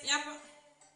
Il y a pas...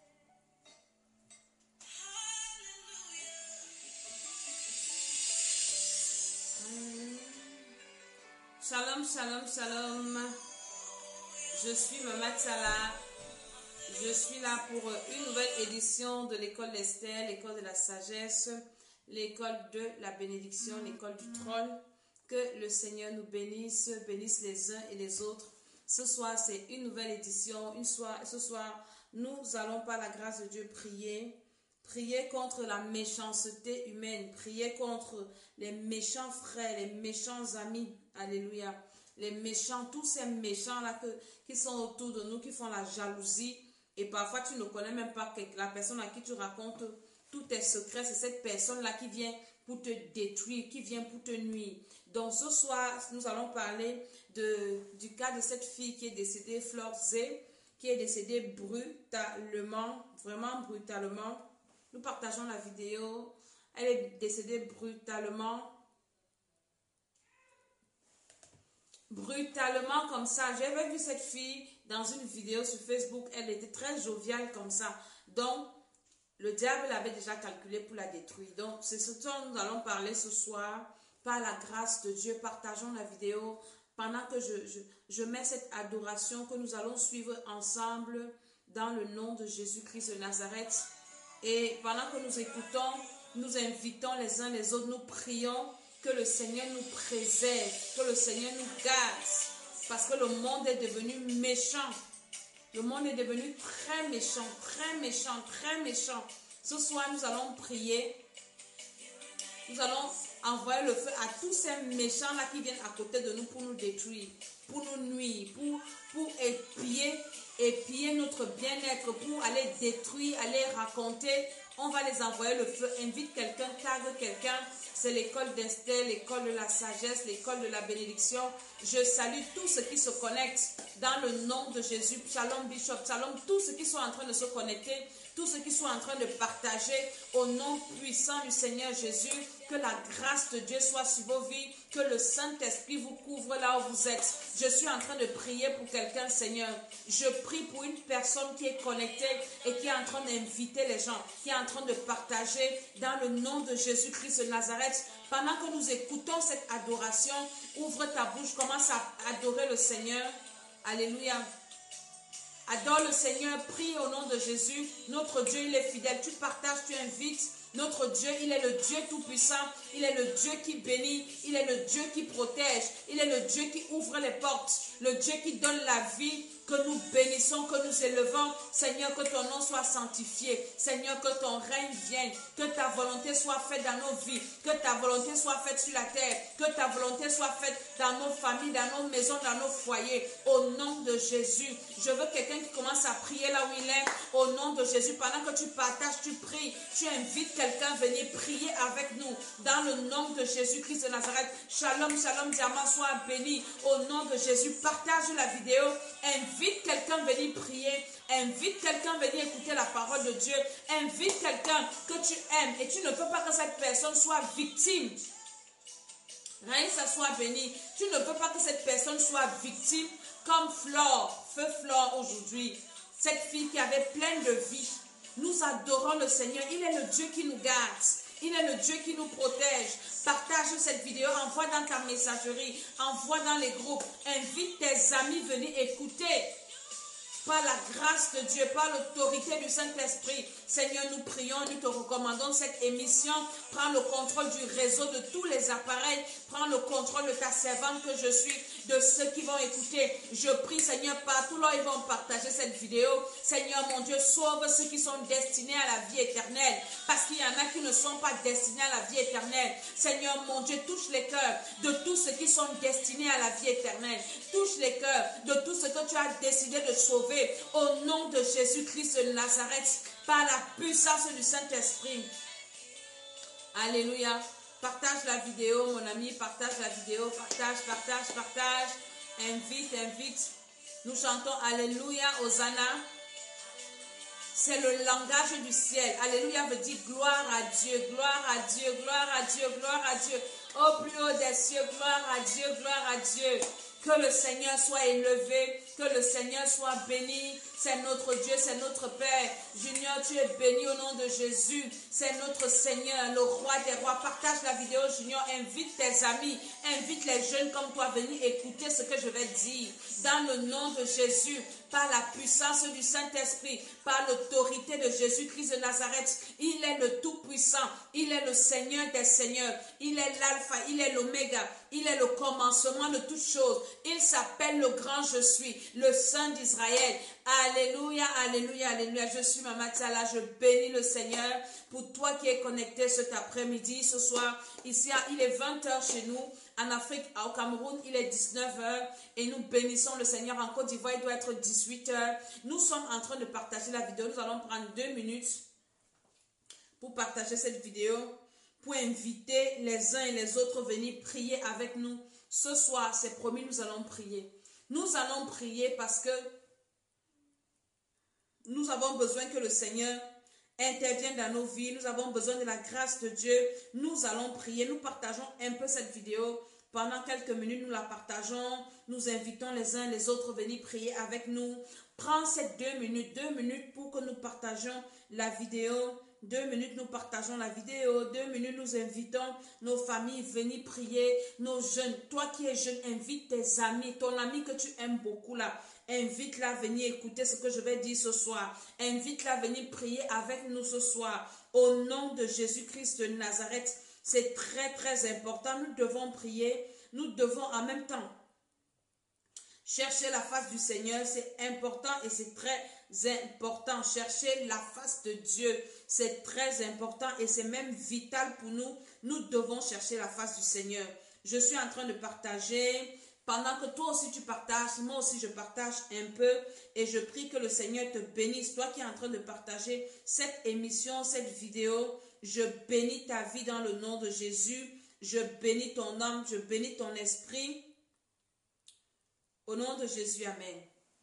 Shalom, shalom, shalom. Je suis Maman Tsala. Je suis là pour une nouvelle édition de l'école d'Esther, l'école de la sagesse, l'école de la bénédiction, l'école du trône. Que le Seigneur nous bénisse, bénisse les uns et les autres. Ce soir, c'est une nouvelle édition. Ce soir, nous allons par la grâce de Dieu prier. Prier contre la méchanceté humaine. Prier contre les méchants frères, les méchants amis. Alléluia. Les méchants, tous ces méchants-là qui sont autour de nous, qui font la jalousie. Et parfois, tu ne connais même pas la personne à qui tu racontes tous tes secrets. C'est cette personne-là qui vient pour te détruire, qui vient pour te nuire. Donc, ce soir, nous allons parler du cas de cette fille qui est décédée, Flor Zé, qui est décédée brutalement, vraiment brutalement. Nous partageons la vidéo. Elle est décédée brutalement. Brutalement comme ça. J'avais vu cette fille dans une vidéo sur Facebook. Elle était très joviale comme ça. Donc, le diable l'avait déjà calculé pour la détruire. Donc, c'est ce dont nous allons parler ce soir. Par la grâce de Dieu, partageons la vidéo. Pendant que je mets cette adoration que nous allons suivre ensemble dans le nom de Jésus-Christ de Nazareth. Et pendant que nous écoutons, nous invitons les uns les autres, nous prions que le Seigneur nous préserve, que le Seigneur nous garde. Parce que le monde est devenu méchant. Le monde est devenu très méchant, très méchant, très méchant. Ce soir, nous allons prier. Nous allons envoyer le feu à tous ces méchants-là qui viennent à côté de nous pour nous détruire, pour nous nuire, pour épier notre bien-être, pour aller détruire, aller raconter. On va les envoyer le feu. Invite quelqu'un, tag quelqu'un. C'est l'école d'Esther, l'école de la sagesse, l'école de la bénédiction. Je salue tous ceux qui se connectent dans le nom de Jésus. Shalom Bishop, shalom tous ceux qui sont en train de se connecter, tous ceux qui sont en train de partager au nom puissant du Seigneur Jésus. Que la grâce de Dieu soit sur vos vies, que le Saint-Esprit vous couvre là où vous êtes. Je suis en train de prier pour quelqu'un, Seigneur. Je prie pour une personne qui est connectée et qui est en train d'inviter les gens, qui est en train de partager dans le nom de Jésus-Christ de Nazareth. Pendant que nous écoutons cette adoration, ouvre ta bouche, commence à adorer le Seigneur. Alléluia. Adore le Seigneur, prie au nom de Jésus. Notre Dieu, il est fidèle. Tu partages, tu invites. Notre Dieu, il est le Dieu tout-puissant. Il est le Dieu qui bénit. Il est le Dieu qui protège. Il est le Dieu qui ouvre les portes. Le Dieu qui donne la vie. Que nous bénissons, que nous élevons. Seigneur, que ton nom soit sanctifié. Seigneur, que ton règne vienne. Que ta volonté soit faite dans nos vies. Que ta volonté soit faite sur la terre. Que ta volonté soit faite dans nos familles, dans nos maisons, dans nos foyers. Au nom de Jésus. Je veux quelqu'un qui commence à prier là où il est. Au nom de Jésus. Pendant que tu partages, tu pries. Tu invites quelqu'un à venir prier avec nous. Dans le nom de Jésus-Christ de Nazareth. Shalom, shalom, diamant, sois béni. Au nom de Jésus. Partage la vidéo. Invite quelqu'un à venir prier. Invite quelqu'un à venir écouter la parole de Dieu. Invite quelqu'un que tu aimes. Et tu ne peux pas que cette personne soit victime. Rien que ça soit béni. Tu ne peux pas que cette personne soit victime comme Flore, feu Flore aujourd'hui. Cette fille qui avait plein de vie. Nous adorons le Seigneur. Il est le Dieu qui nous garde. Il est le Dieu qui nous protège. Partage cette vidéo, envoie dans ta messagerie, envoie dans les groupes. Invite tes amis à venir écouter. Par la grâce de Dieu, par l'autorité du Saint-Esprit, Seigneur, nous prions, nous te recommandons cette émission. Prends le contrôle du réseau de tous les appareils. Prends le contrôle de ta servante que je suis, de ceux qui vont écouter. Je prie, Seigneur, partout là ils vont partager cette vidéo. Seigneur, mon Dieu, sauve ceux qui sont destinés à la vie éternelle. Parce qu'il y en a qui ne sont pas destinés à la vie éternelle. Seigneur, mon Dieu, touche les cœurs de tous ceux qui sont destinés à la vie éternelle. Touche les cœurs de tous ceux que tu as décidé de sauver. Au nom de Jésus-Christ de Nazareth, par la puissance du Saint-Esprit. Alléluia. Partage la vidéo, mon ami. Partage la vidéo. Partage. Invite. Nous chantons Alléluia, Hosanna. C'est le langage du ciel. Alléluia veut dire gloire à Dieu, gloire à Dieu, gloire à Dieu, gloire à Dieu. Au plus haut des cieux, gloire à Dieu, gloire à Dieu. Que le Seigneur soit élevé, que le Seigneur soit béni. C'est notre Dieu, c'est notre Père. Junior, tu es béni au nom de Jésus. C'est notre Seigneur, le roi des rois. Partage la vidéo, Junior. Invite tes amis, invite les jeunes comme toi à venir écouter ce que je vais dire. Dans le nom de Jésus, par la puissance du Saint-Esprit, par l'autorité de Jésus-Christ de Nazareth, il est le Tout-Puissant, il est le Seigneur des Seigneurs, il est l'Alpha, il est l'Oméga, il est le commencement de toutes choses. Il s'appelle le grand je suis, le Saint d'Israël. Alléluia, alléluia, alléluia. Je suis Maman Tsala, je bénis le Seigneur pour toi qui es connecté cet après-midi, ce soir. Ici, il est 20h chez nous. En Afrique, au Cameroun, il est 19h et nous bénissons le Seigneur. En Côte d'Ivoire, il doit être 18h. Nous sommes en train de partager la vidéo. Nous allons prendre 2 minutes pour partager cette vidéo, pour inviter les uns et les autres à venir prier avec nous. Ce soir, c'est promis, nous allons prier. Nous allons prier parce que nous avons besoin que le Seigneur intervienne dans nos vies. Nous avons besoin de la grâce de Dieu. Nous allons prier. Nous partageons un peu cette vidéo. Pendant quelques minutes, nous la partageons. Nous invitons les uns les autres à venir prier avec nous. Prends ces 2 minutes pour que nous partageons la vidéo. 2 minutes, nous partageons la vidéo. 2 minutes, nous invitons nos familles à venir prier. Nos jeunes, toi qui es jeune, invite tes amis. Ton ami que tu aimes beaucoup là. Invite-la à venir écouter ce que je vais dire ce soir. Invite-la à venir prier avec nous ce soir. Au nom de Jésus-Christ de Nazareth, c'est très très important. Nous devons prier. Nous devons en même temps chercher la face du Seigneur. C'est important et c'est très important. Chercher la face de Dieu, c'est très important et c'est même vital pour nous. Nous devons chercher la face du Seigneur. Je suis en train de partager. Pendant que toi aussi tu partages, moi aussi je partage un peu et je prie que le Seigneur te bénisse. Toi qui es en train de partager cette émission, cette vidéo, je bénis ta vie dans le nom de Jésus. Je bénis ton âme, je bénis ton esprit. Au nom de Jésus, amen.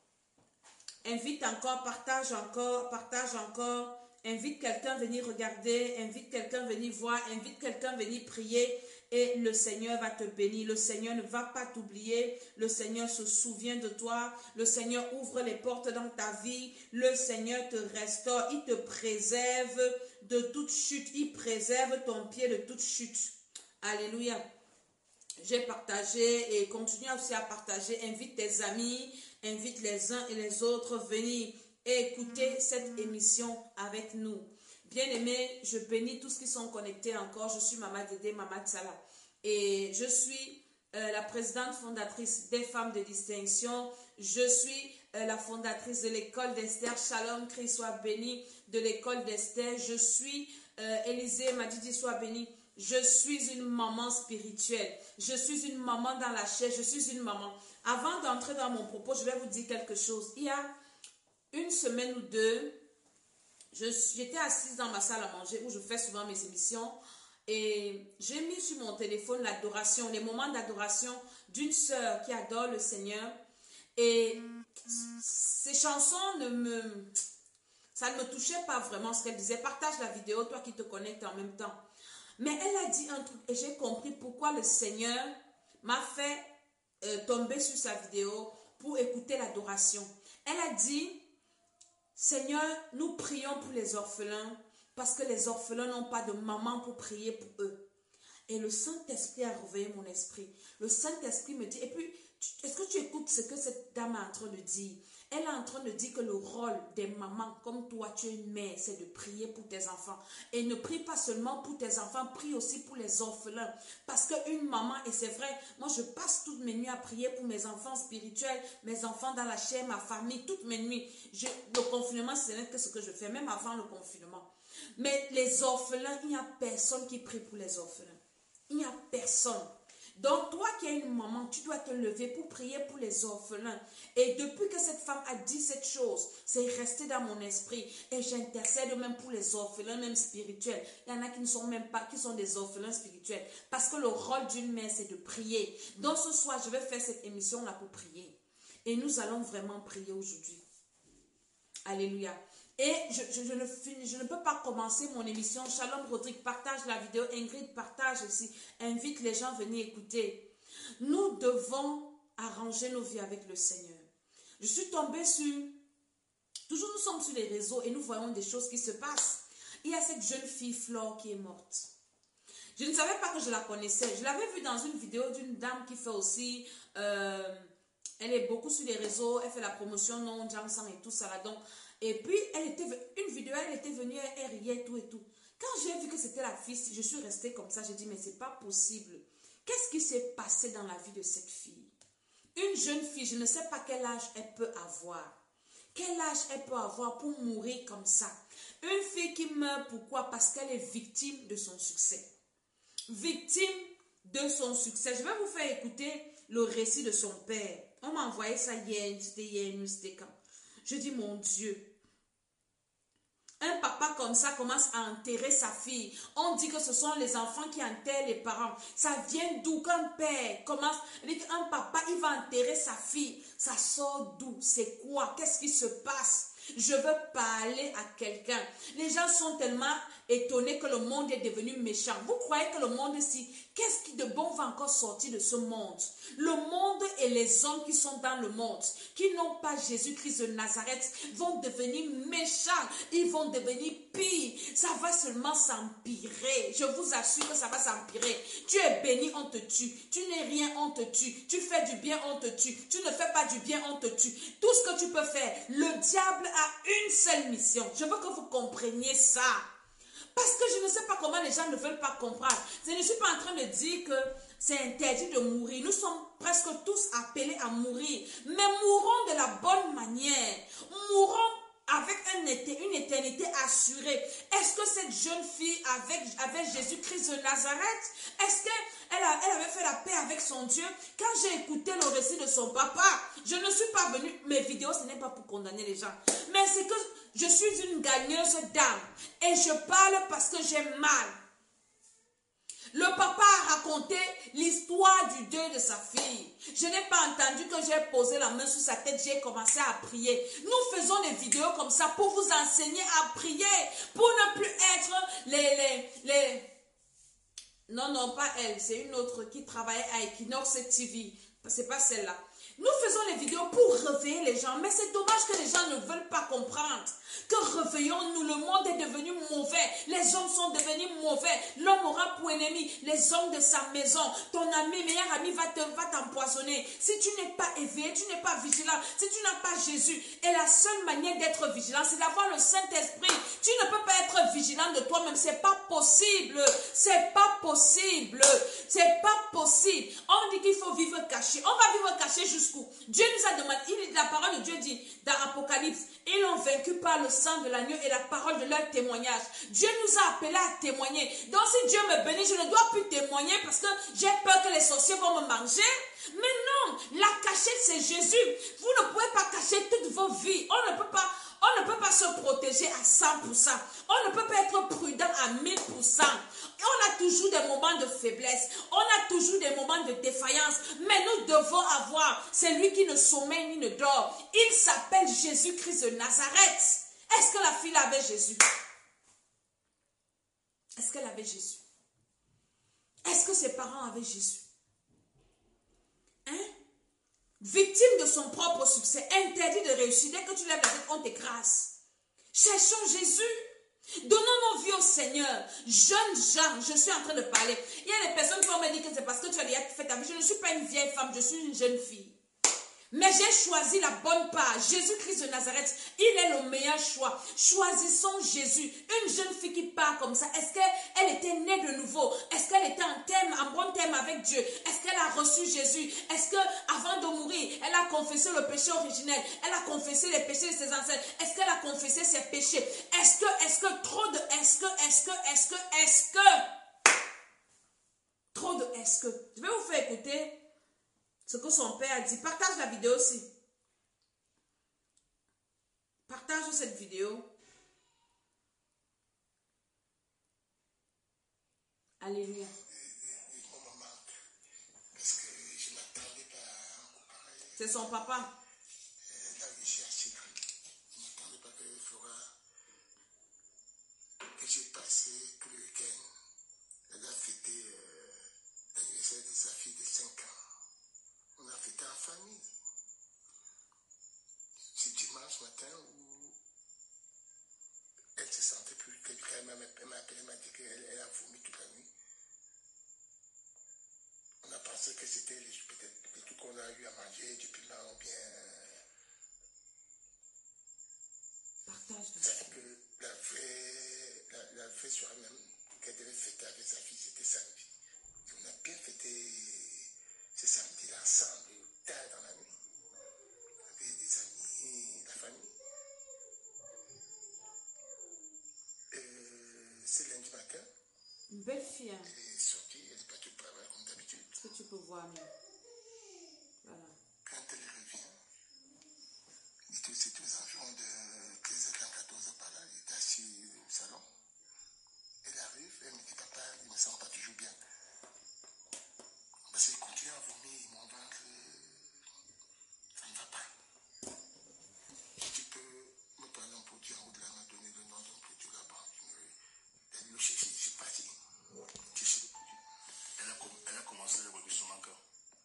Invite encore, partage encore, partage encore. Invite quelqu'un à venir regarder, invite quelqu'un à venir voir, invite quelqu'un à venir prier. Et le Seigneur va te bénir. Le Seigneur ne va pas t'oublier. Le Seigneur se souvient de toi. Le Seigneur ouvre les portes dans ta vie. Le Seigneur te restaure. Il te préserve de toute chute. Il préserve ton pied de toute chute. Alléluia. J'ai partagé et continue aussi à partager. Invite tes amis. Invite les uns et les autres. Venir écouter cette émission avec nous. Bien-aimés, je bénis tous qui sont connectés encore. Je suis Maman Dédé, Maman Tsala. Et je suis la présidente fondatrice des femmes de distinction. Je suis la fondatrice de l'école d'Esther. Shalom, Christ soit béni, de l'école d'Esther. Je suis Élisée Madidi soit béni. Je suis une maman spirituelle. Je suis une maman dans la chair. Je suis une maman. Avant d'entrer dans mon propos, je vais vous dire quelque chose. Il y a 1 semaine ou 2, j'étais assise dans ma salle à manger où je fais souvent mes émissions et j'ai mis sur mon téléphone l'adoration, les moments d'adoration d'une sœur qui adore le Seigneur. Et ces chansons ça ne me touchait pas vraiment ce qu'elle disait. Partage la vidéo, toi qui te connectes en même temps. Mais elle a dit un truc et j'ai compris pourquoi le Seigneur m'a fait tomber sur sa vidéo pour écouter l'adoration. Elle a dit: Seigneur, nous prions pour les orphelins parce que les orphelins n'ont pas de maman pour prier pour eux. Et le Saint-Esprit a réveillé mon esprit. Le Saint-Esprit me dit, et puis, est-ce que tu écoutes ce que cette dame est en train de dire? Elle est en train de dire que le rôle des mamans, comme toi, tu es une mère, c'est de prier pour tes enfants. Et ne prie pas seulement pour tes enfants, prie aussi pour les orphelins. Parce qu'une maman, et c'est vrai, moi je passe toutes mes nuits à prier pour mes enfants spirituels, mes enfants dans la chair, ma famille, toutes mes nuits. Le confinement, ce n'est que ce que je fais, même avant le confinement. Mais les orphelins, il n'y a personne qui prie pour les orphelins. Il n'y a personne. Donc, toi qui es une maman, tu dois te lever pour prier pour les orphelins. Et depuis que cette femme a dit cette chose, c'est resté dans mon esprit. Et j'intercède même pour les orphelins, même spirituels. Il y en a qui ne sont même pas, qui sont des orphelins spirituels. Parce que le rôle d'une mère, c'est de prier. Donc, ce soir, je vais faire cette émission-là pour prier. Et nous allons vraiment prier aujourd'hui. Alléluia. Et je ne peux pas commencer mon émission. Shalom Rodrigue, partage la vidéo. Ingrid, partage aussi. Invite les gens à venir écouter. Nous devons arranger nos vies avec le Seigneur. Je suis tombée sur Toujours nous sommes sur les réseaux et nous voyons des choses qui se passent. Il y a cette jeune fille Flore qui est morte. Je ne savais pas que je la connaissais. Je l'avais vue dans une vidéo d'une dame qui fait aussi... elle est beaucoup sur les réseaux. Elle fait la promotion non Jansang et tout ça là. Donc, et puis, une vidéo, elle était venue, elle riait tout et tout. Quand j'ai vu que c'était la fille, je suis restée comme ça. J'ai dit, mais c'est pas possible. Qu'est-ce qui s'est passé dans la vie de cette fille? Une jeune fille, je ne sais pas quel âge elle peut avoir. Quel âge elle peut avoir pour mourir comme ça? Une fille qui meurt, pourquoi? Parce qu'elle est victime de son succès. Victime de son succès. Je vais vous faire écouter le récit de son père. On m'a envoyé ça hier, c'était quand? Je dis, mon Dieu. Un papa comme ça commence à enterrer sa fille. On dit que ce sont les enfants qui enterrent les parents. Ça vient d'où? Qu'un père commence, un papa, il va enterrer sa fille. Ça sort d'où? C'est quoi? Qu'est-ce qui se passe? Je veux parler à quelqu'un. Les gens sont tellement étonnés que le monde est devenu méchant. Vous croyez que le monde ici, qu'est-ce qui de bon va encore sortir de ce monde? Le monde et les hommes qui sont dans le monde, qui n'ont pas Jésus-Christ de Nazareth, vont devenir méchants. Ils vont devenir pires. Ça va seulement s'empirer. Je vous assure que ça va s'empirer. Tu es béni, on te tue. Tu n'es rien, on te tue. Tu fais du bien, on te tue. Tu ne fais pas du bien, on te tue. Tout ce que tu peux faire, le diable a une seule mission. Je veux que vous compreniez ça. Parce que je ne sais pas comment les gens ne veulent pas comprendre. Je ne suis pas en train de dire que c'est interdit de mourir. Nous sommes presque tous appelés à mourir. Mais mourons de la bonne manière. Mourons avec une éternité assurée. Est-ce que cette jeune fille avec Jésus-Christ de Nazareth, est-ce qu'elle avait fait la paix avec son Dieu? Quand j'ai écouté le récit de son papa, je ne suis pas venue, mes vidéos, ce n'est pas pour condamner les gens, mais c'est que je suis une gagneuse d'âme et je parle parce que j'ai mal. Le papa a raconté l'histoire du deuil de sa fille. Je n'ai pas entendu que j'ai posé la main sur sa tête, j'ai commencé à prier. Nous faisons des vidéos comme ça pour vous enseigner à prier, pour ne plus être Non, pas elle, c'est une autre qui travaillait à Equinox TV. C'est pas celle-là. Nous faisons les vidéos pour réveiller les gens, mais c'est dommage que les gens ne veulent pas comprendre. Que réveillons-nous, le monde est devenu mauvais, les hommes sont devenus mauvais, l'homme aura pour ennemi les hommes de sa maison, ton ami, meilleur ami va t'empoisonner. Si tu n'es pas éveillé, tu n'es pas vigilant, si tu n'as pas Jésus, et la seule manière d'être vigilant, c'est d'avoir le Saint-Esprit. Tu ne peux pas être vigilant de toi-même, c'est pas possible, c'est pas possible, c'est pas possible. On dit qu'il faut vivre caché, on va vivre caché jusqu'où? Dieu nous a demandé, la parole de Dieu dit dans Apocalypse, ils l'ont vaincu par le sang de l'agneau et la parole de leur témoignage. Dieu nous a appelés à témoigner. Donc si Dieu me bénit, je ne dois plus témoigner parce que j'ai peur que les sorciers vont me manger. Mais non, la cachette c'est Jésus. Vous ne pouvez pas cacher toutes vos vies. On ne peut pas se protéger à 100%. On ne peut pas être prudent à 1000%. On a toujours des moments de faiblesse. On a toujours des moments de défaillance. Mais nous devons avoir celui qui ne sommeille ni ne dort. Il s'appelle Jésus-Christ de Nazareth. Est-ce que la fille avait Jésus? Est-ce qu'elle avait Jésus? Est-ce que ses parents avaient Jésus? Hein? Victime de son propre succès, interdit de réussir. Dès que tu lèves la tête, on t'écrase. Cherchons Jésus. Donnons nos vies au Seigneur. Jeunes gens, je suis en train de parler. Il y a des personnes qui vont me dire que c'est parce que tu as déjà fait ta vie. Je ne suis pas une vieille femme, je suis une jeune fille. Mais j'ai choisi la bonne part. Jésus-Christ de Nazareth, il est le meilleur choix. Choisissons Jésus. Une jeune fille qui part comme ça, est-ce qu'elle était née de nouveau? Est-ce qu'elle était en bon terme avec Dieu? Est-ce qu'elle a reçu Jésus? Est-ce qu'avant de mourir, elle a confessé le péché originel? Elle a confessé les péchés de ses ancêtres? Est-ce qu'elle a confessé ses péchés? Est-ce que trop de trop de est-ce que? Je vais vous faire écouter ce que son père a dit. Partage la vidéo aussi. Partage cette vidéo. Alléluia. C'est son papa. J'ai passé tout le week-end. Elle a fêté l'anniversaire de sa fille de 5 ans. On a fêté en famille. C'est dimanche matin où m'a appelé, elle m'a dit qu'elle a vomi toute la nuit. On a pensé que c'était peut-être les trucs qu'on a eu à manger, du piment ou bien... Partage. C'est que la vraie soirée même qu'elle devait fêter avec sa fille, c'était samedi. Et on a bien fêté ce samedi-là ensemble, tard dans la nuit. Avec des amis, la famille. C'est lundi matin. Une belle fille. Hein? Elle est sortie, elle est partie au travail comme d'habitude. Est-ce que tu peux voir même? Voilà. Quand elle revient, c'était aux environs de 15h30, 14h par là, elle était assise au salon. Elle arrive, elle me dit, papa, il ne me sent pas toujours bien. Parce qu'il continue à vomir, mon ventre, ça ne va pas. Tu peux me prendre un produit en haut de la main, donner le nom d'un produit là-bas. Elle le cherche, je suis parti. Chercher le produit. Elle a commencé à évoluer sur mon cœur.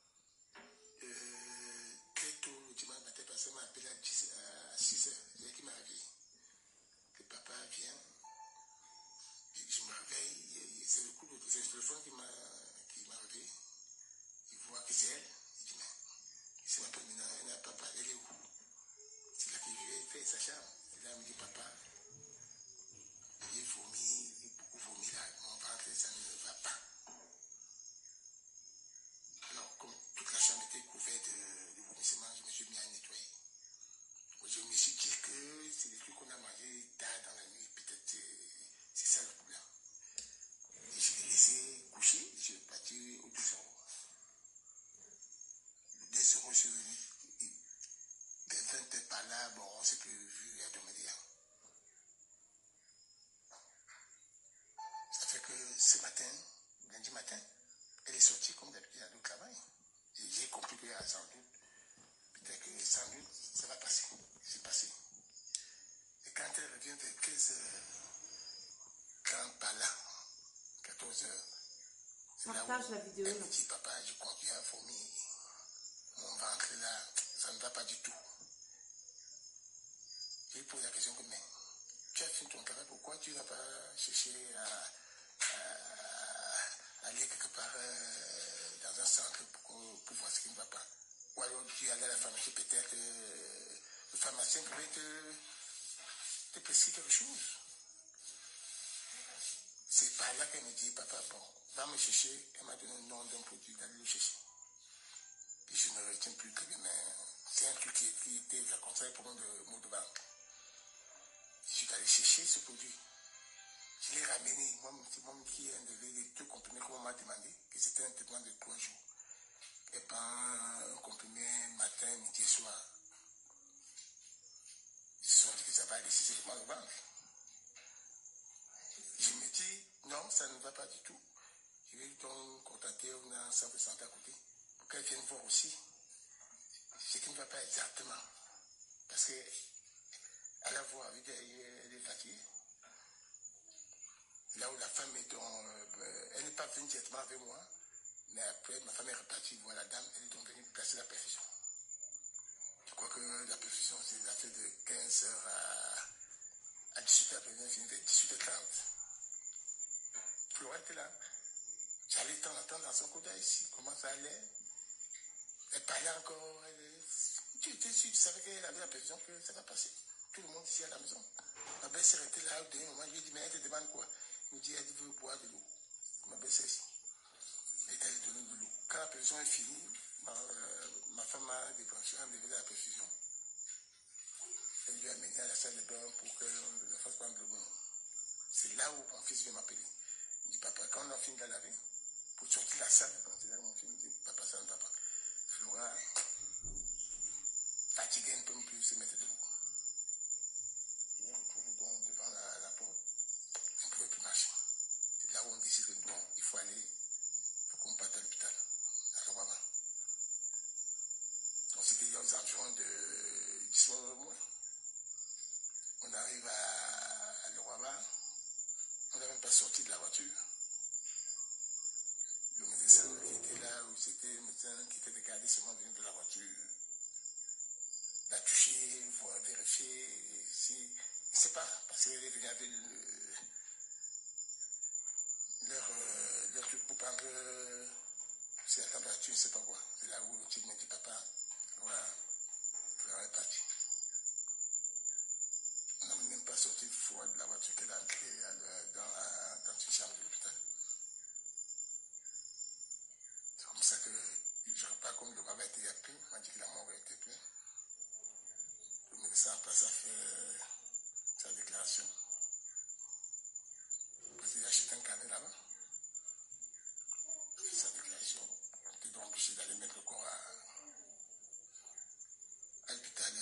Très tôt, le dimanche matin, parce qu'elle m'a appelé à 6h. C'est elle qui m'a réveillé. Le papa vient. Je me réveille. C'est le coup de téléphone qui m'a réveillé. Il voit que c'est elle. Il dit, mais c'est ma première, elle n'a pas parlé, elle est où? C'est là qu'il fait sa chambre. Et là, il me dit, papa, il vomit, il beaucoup vomi là. Mon ventre, ça ne va pas. Alors, comme toute la chambre était couverte de vomissements, je me suis mis à nettoyer. Je me suis dit que c'est des trucs qu'on a mangé tard dans la nuit. Peut-être c'est ça le problème. Et je l'ai laissé coucher. Je suis parti au 2 euros. Le 2 euros, je suis venu. Des 20 heures par là, bon, on s'est plus vu à demain d'hier. Ça fait que ce matin, lundi matin, elle est sortie comme d'habitude au travail. Et j'ai compris qu'il y a sans doute, peut-être que sans doute, ça va passer. C'est passé. Et quand elle revient vers 15h30 par là, 14h, c'est là où Partage la vidéo. elle me dit, papa, je continue à vomir. Mon ventre là, ça ne va pas du tout. Je lui pose la question que, mais tu as fini ton travail, pourquoi tu n'as pas cherché à aller quelque part dans un centre pour voir ce qui ne va pas? Ou alors tu es allé à la pharmacie, peut-être le pharmacien pouvait te prescrire quelque chose. C'est par là qu'elle me dit, papa, bon, va me chercher. Elle m'a donné le nom d'un produit, d'aller le chercher. Et je ne retiens plus très bien, mais c'est un truc qui était la conseil pour moi de mot de ventre. Je suis allé chercher ce produit. Je l'ai ramené. Moi, c'est moi qui ai enlevé les 2 comprimés qu'on m'a demandé, que c'était un traitement de 3 jours. Et pas un comprimé matin, midi et soir. Ils se sont dit que ça va laisser seulement le ventre. Je me dis, non, ça ne va pas du tout. Je vais donc contacter un centre de santé à côté pour qu'elle vienne voir aussi ce qui ne va pas exactement. Parce qu'à la voix, elle est fatiguée. Là où la femme est elle n'est pas venue directement avec moi, mais après, ma femme est repartie voir la dame, elle est donc venue placer la perfusion. Je crois que la perfusion, c'est des affaires de 15h à 18h, elle finit vers 18h30. Flora était là. J'allais de temps en temps dans son côté ici, comment ça allait. Elle parlait encore. Tu étais sûr, tu savais qu'elle avait la perfusion, que ça va passer. Tout le monde ici à la maison. Ma belle-sœur était là au dernier moment, je lui ai dit, mais elle te demande quoi? Il me dit, elle veut boire de l'eau. Ma belle-sœur ici. Elle est allée donner de l'eau. Quand la perfusion est finie, ma femme a débranché, a enlevé la perfusion. Elle lui a amené à la salle de bain pour qu'on ne fasse pas de l'eau. C'est là où mon fils vient m'appeler. Il dit, papa, quand on a fini de la laver, pour sortir de la salle, c'est là où mon fils me dit, papa, ça ne va pas. Flora, fatiguée, ne peut plus se mettre debout. Je me retrouve donc devant la porte. Je ne pouvais plus marcher. C'est là où on décide que bon, il faut aller, il faut qu'on parte à l'hôpital, à Leroy-Bas. Donc c'était aux environs de 10 mois. On arrive à Leroy-Bas. On n'a même pas sorti de la voiture. Le médecin qui était là, où c'était le médecin qui était regardé seulement de la voiture, l'a touché, voir, vérifier, il ne sait pas, parce qu'il est venu avec c'est la température, je ne sais pas quoi. C'est là où le type me dit, papa, voilà, elle est partie. On n'a même pas sorti froid de la voiture qu'elle a entrée dans une chambre de l'hôpital. C'est comme ça que je ne sais pas comme le baba était appelé. On m'a dit que la mort était pleine. Le médecin après ça fait sa déclaration. Parce qu'il a acheté un carnet là-bas. Il a fait sa déclaration. On était donc obligé d'aller mettre le corps à l'hôpital.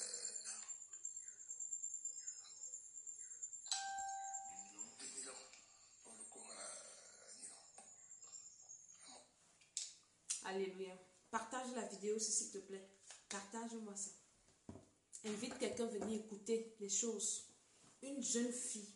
Alléluia. Partage la vidéo aussi, s'il te plaît. Partage-moi ça. Invite quelqu'un à venir écouter les choses. Une jeune fille.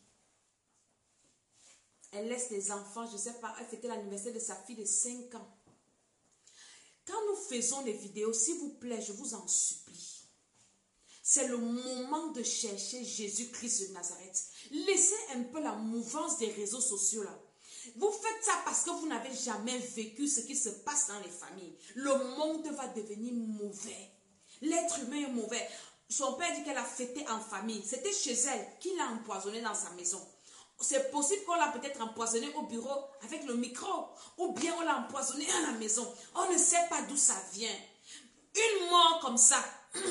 Elle laisse les enfants, je ne sais pas, elle fêtait l'anniversaire de sa fille de 5 ans. Quand nous faisons les vidéos, s'il vous plaît, je vous en supplie. C'est le moment de chercher Jésus-Christ de Nazareth. Laissez un peu la mouvance des réseaux sociaux là. Vous faites ça parce que vous n'avez jamais vécu ce qui se passe dans les familles. Le monde va devenir mauvais. L'être humain est mauvais. Son père dit qu'elle a fêté en famille. C'était chez elle qu'il l'a empoisonné dans sa maison. C'est possible qu'on l'a peut-être empoisonné au bureau avec le micro. Ou bien on l'a empoisonné à la maison. On ne sait pas d'où ça vient. Une mort comme ça,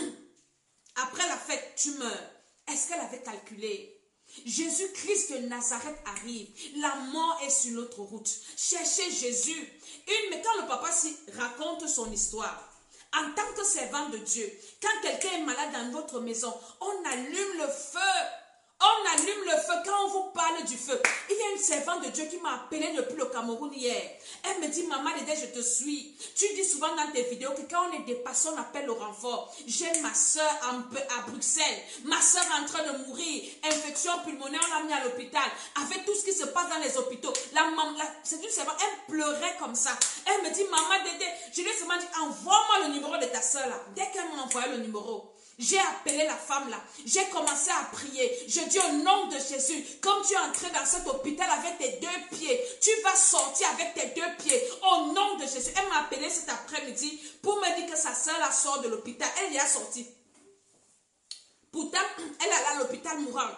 après la fête, tu meurs. Est-ce qu'elle avait calculé? Jésus-Christ de Nazareth arrive. La mort est sur notre route. Cherchez Jésus. Mais quand le papa raconte son histoire, en tant que servant de Dieu, quand quelqu'un est malade dans votre maison, on allume le feu. On allume le feu quand on vous parle du feu. Il y a une servante de Dieu qui m'a appelé depuis le Cameroun hier. Elle me dit, maman, Dédé, je te suis. Tu dis souvent dans tes vidéos que quand on est dépassé, on appelle au renfort. J'ai ma soeur à Bruxelles. Ma soeur est en train de mourir. Infection pulmonaire, on l'a mis à l'hôpital. Avec tout ce qui se passe dans les hôpitaux. C'est une servante, elle pleurait comme ça. Elle me dit, maman, Dédé, je lui ai seulement dit, envoie-moi le numéro de ta soeur là. Dès qu'elle m'a envoyé le numéro, j'ai appelé la femme là. J'ai commencé à prier. Je dis au nom de Jésus, comme tu es entré dans cet hôpital avec tes 2 pieds, tu vas sortir avec tes 2 pieds. Au nom de Jésus. Elle m'a appelé cet après-midi pour me dire que sa soeur la sort de l'hôpital. Elle y a sorti. Pourtant, elle est à l'hôpital mourant.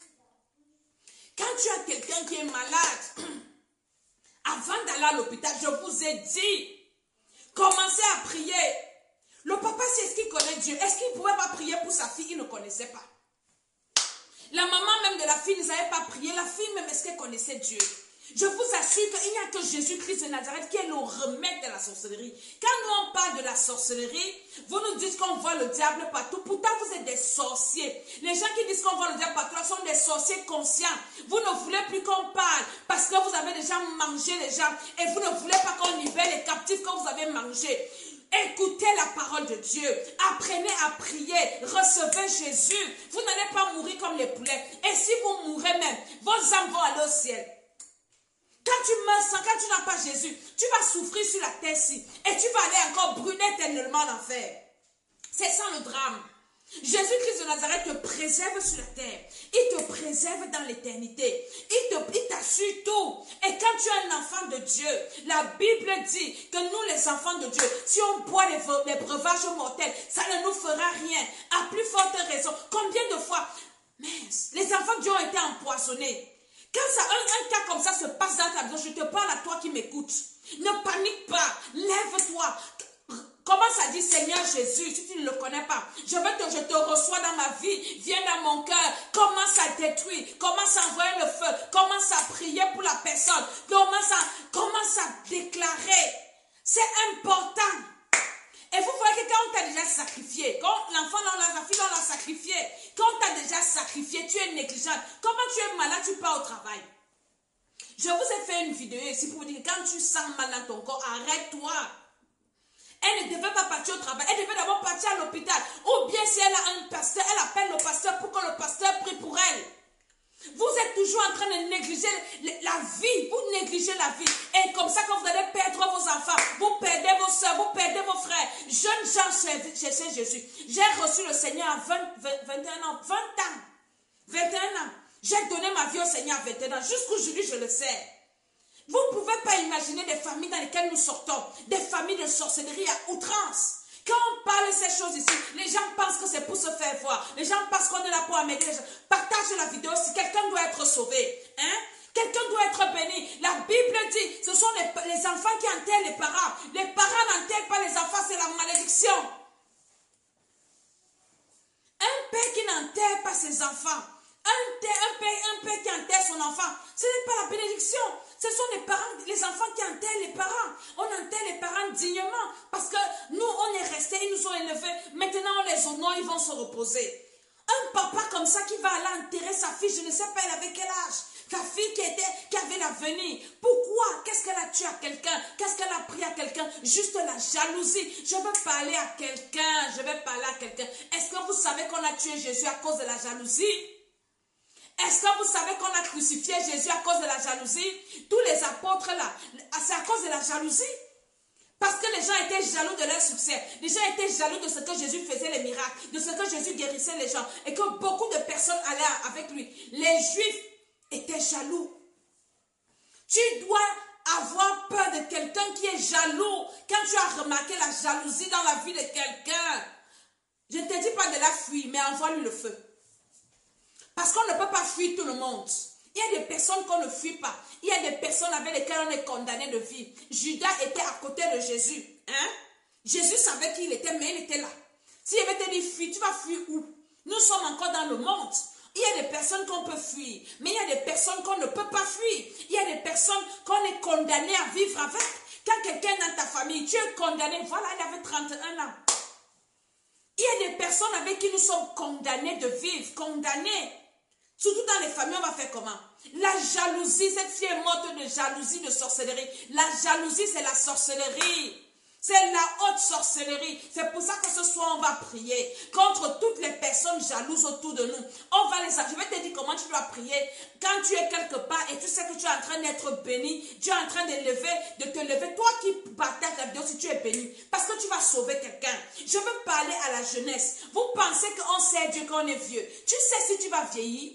Quand tu as quelqu'un qui est malade, avant d'aller à l'hôpital, je vous ai dit, commencez à prier. Le papa, c'est ce qu'il connaît Dieu. Est-ce qu'il ne pouvait pas prier pour sa fille? Il ne connaissait pas. La maman même de la fille ne savait pas prier. La fille même, est-ce qu'elle connaissait Dieu? Je vous assure qu'il n'y a que Jésus-Christ de Nazareth qui est le remède de la sorcellerie. Quand nous on parle de la sorcellerie, vous nous dites qu'on voit le diable partout. Pourtant, vous êtes des sorciers. Les gens qui disent qu'on voit le diable partout là sont des sorciers conscients. Vous ne voulez plus qu'on parle parce que vous avez déjà mangé les gens et vous ne voulez pas qu'on libère les captifs que vous avez mangés. Écoutez la parole de Dieu. Apprenez à prier. Recevez Jésus. Vous n'allez pas mourir comme les poulets. Et si vous mourrez même, vos âmes vont aller au ciel. Quand tu meurs sans, quand tu n'as pas Jésus, tu vas souffrir sur la terre-ci. Et tu vas aller encore brûler éternellement en enfer. C'est ça le drame. Jésus-Christ de Nazareth te préserve sur la terre. Il te préserve dans l'éternité. Il t'assure tout. Et quand tu es un enfant de Dieu, la Bible dit que nous les enfants de Dieu, si on boit les breuvages mortels, ça ne nous fera rien. À plus forte raison. Combien de fois, mince, les enfants de Dieu ont été empoisonnés. Quand un cas comme ça se passe dans ta maison, je te parle à toi qui m'écoutes. Ne panique pas. Lève-toi. Commence à dire, Seigneur Jésus, si tu ne le connais pas, je te reçois dans ma vie, viens dans mon cœur, commence à détruire, commence à envoyer le feu, commence à prier pour la personne, commence à déclarer. C'est important. Et vous voyez que quand on t'a déjà sacrifié, quand l'enfant, la fille, on l'a sacrifié, quand on t'a déjà sacrifié, tu es négligente. Comment tu es malade, tu pars au travail. Je vous ai fait une vidéo ici pour vous dire que quand tu sens mal dans ton corps, arrête-toi. Elle ne devait pas partir au travail. Elle devait d'abord partir à l'hôpital. Ou bien si elle a un pasteur, elle appelle le pasteur pour que le pasteur prie pour elle. Vous êtes toujours en train de négliger la vie. Vous négligez la vie. Et comme ça, quand vous allez perdre vos enfants, vous perdez vos soeurs, vous perdez vos frères. Jeunes gens, cherchez Jésus. J'ai reçu le Seigneur à 21 ans. 21 ans. J'ai donné ma vie au Seigneur à 21 ans. Jusqu'aujourd'hui, je le sais. Vous ne pouvez pas imaginer des familles dans lesquelles nous sortons, des familles de sorcellerie à outrance. Quand on parle de ces choses ici, les gens pensent que c'est pour se faire voir. Les gens pensent qu'on est là pour amener les gens. Partage la vidéo si quelqu'un doit être sauvé. Hein? Quelqu'un doit être béni. La Bible dit, ce sont les enfants qui enterrent les parents. Les parents n'enterrent pas les enfants, c'est la malédiction. Un père qui n'enterre pas ses enfants, un père qui enterre son enfant, ce n'est pas la bénédiction. Ce sont les parents, les enfants qui enterrent les parents. On enterre les parents dignement parce que nous, on est restés, ils nous ont élevés. Maintenant, on les honore, ils vont se reposer. Un papa comme ça qui va aller enterrer sa fille, je ne sais pas, elle avait quel âge. Ta fille qui avait l'avenir. Pourquoi? Qu'est-ce qu'elle a tué à quelqu'un? Qu'est-ce qu'elle a pris à quelqu'un? Juste la jalousie. Je veux parler à quelqu'un. Je vais parler à quelqu'un. Est-ce que vous savez qu'on a tué Jésus à cause de la jalousie? Est-ce que vous savez qu'on a crucifié Jésus à cause de la jalousie? Tous les apôtres là, c'est à cause de la jalousie. Parce que les gens étaient jaloux de leur succès. Les gens étaient jaloux de ce que Jésus faisait, les miracles, de ce que Jésus guérissait les gens. Et que beaucoup de personnes allaient avec lui. Les Juifs étaient jaloux. Tu dois avoir peur de quelqu'un qui est jaloux. Quand tu as remarqué la jalousie dans la vie de quelqu'un, je ne te dis pas de la fuir, mais envoie-lui le feu. Parce qu'on ne peut pas fuir tout le monde. Il y a des personnes qu'on ne fuit pas. Il y a des personnes avec lesquelles on est condamné de vivre. Judas était à côté de Jésus. Hein? Jésus savait qui il était, mais il était là. S'il avait été dit fuis, tu vas fuir où? Nous sommes encore dans le monde. Il y a des personnes qu'on peut fuir, mais il y a des personnes qu'on ne peut pas fuir. Il y a des personnes qu'on est condamné à vivre avec. Quand quelqu'un est dans ta famille, tu es condamné. Voilà, il avait 31 ans. Il y a des personnes avec qui nous sommes condamnés de vivre, condamnés. Surtout dans les familles, on va faire comment? La jalousie, cette fille est morte de jalousie, de sorcellerie. La jalousie, c'est la sorcellerie. C'est la haute sorcellerie. C'est pour ça que ce soir, on va prier contre toutes les personnes jalouses autour de nous. Je vais te dire comment tu dois prier. Quand tu es quelque part et tu sais que tu es en train d'être béni, tu es en train de te lever. Toi qui partages la vidéo, si tu es béni, parce que tu vas sauver quelqu'un. Je veux parler à la jeunesse. Vous pensez qu'on sait Dieu quand on est vieux. Tu sais si tu vas vieillir.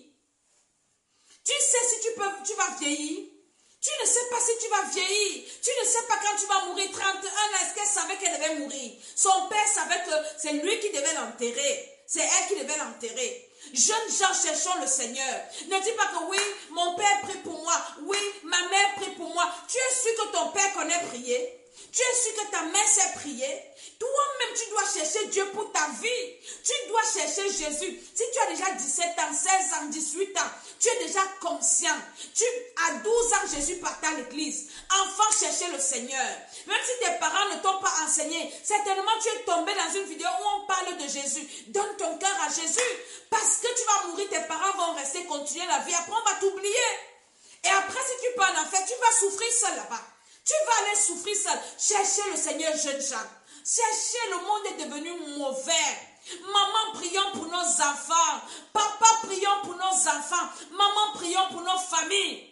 Tu sais si tu vas vieillir. Tu ne sais pas si tu vas vieillir. Tu ne sais pas quand tu vas mourir. 31 ans, est-ce qu'elle savait qu'elle devait mourir? Son père savait que c'est lui qui devait l'enterrer. C'est elle qui devait l'enterrer. Jeunes gens, cherchons le Seigneur. Ne dis pas que oui, mon père prie pour moi. Oui, ma mère prie pour moi. Tu es sûr que ton père connaît prier? Tu es sûr que ta mère sait prier? Toi-même, tu dois chercher Dieu pour ta vie. Tu dois chercher Jésus. Si tu as déjà 17 ans, 16 ans, 18 ans, tu es déjà conscient. À 12 ans, Jésus partait à l'église. Enfant, chercher le Seigneur. Même si tes parents ne t'ont pas enseigné, certainement tu es tombé dans une vidéo où on parle de Jésus. Donne ton cœur à Jésus. Parce que tu vas mourir, tes parents vont rester, continuer la vie. Après, on va t'oublier. Et après, si tu pars en enfer, tu vas souffrir seul là-bas. Tu vas aller souffrir seul. Cherchez le Seigneur, jeunes gens. Cherchez, le monde est devenu mauvais. Maman, prions pour nos enfants. Papa, prions pour nos enfants. Maman, prions pour nos familles.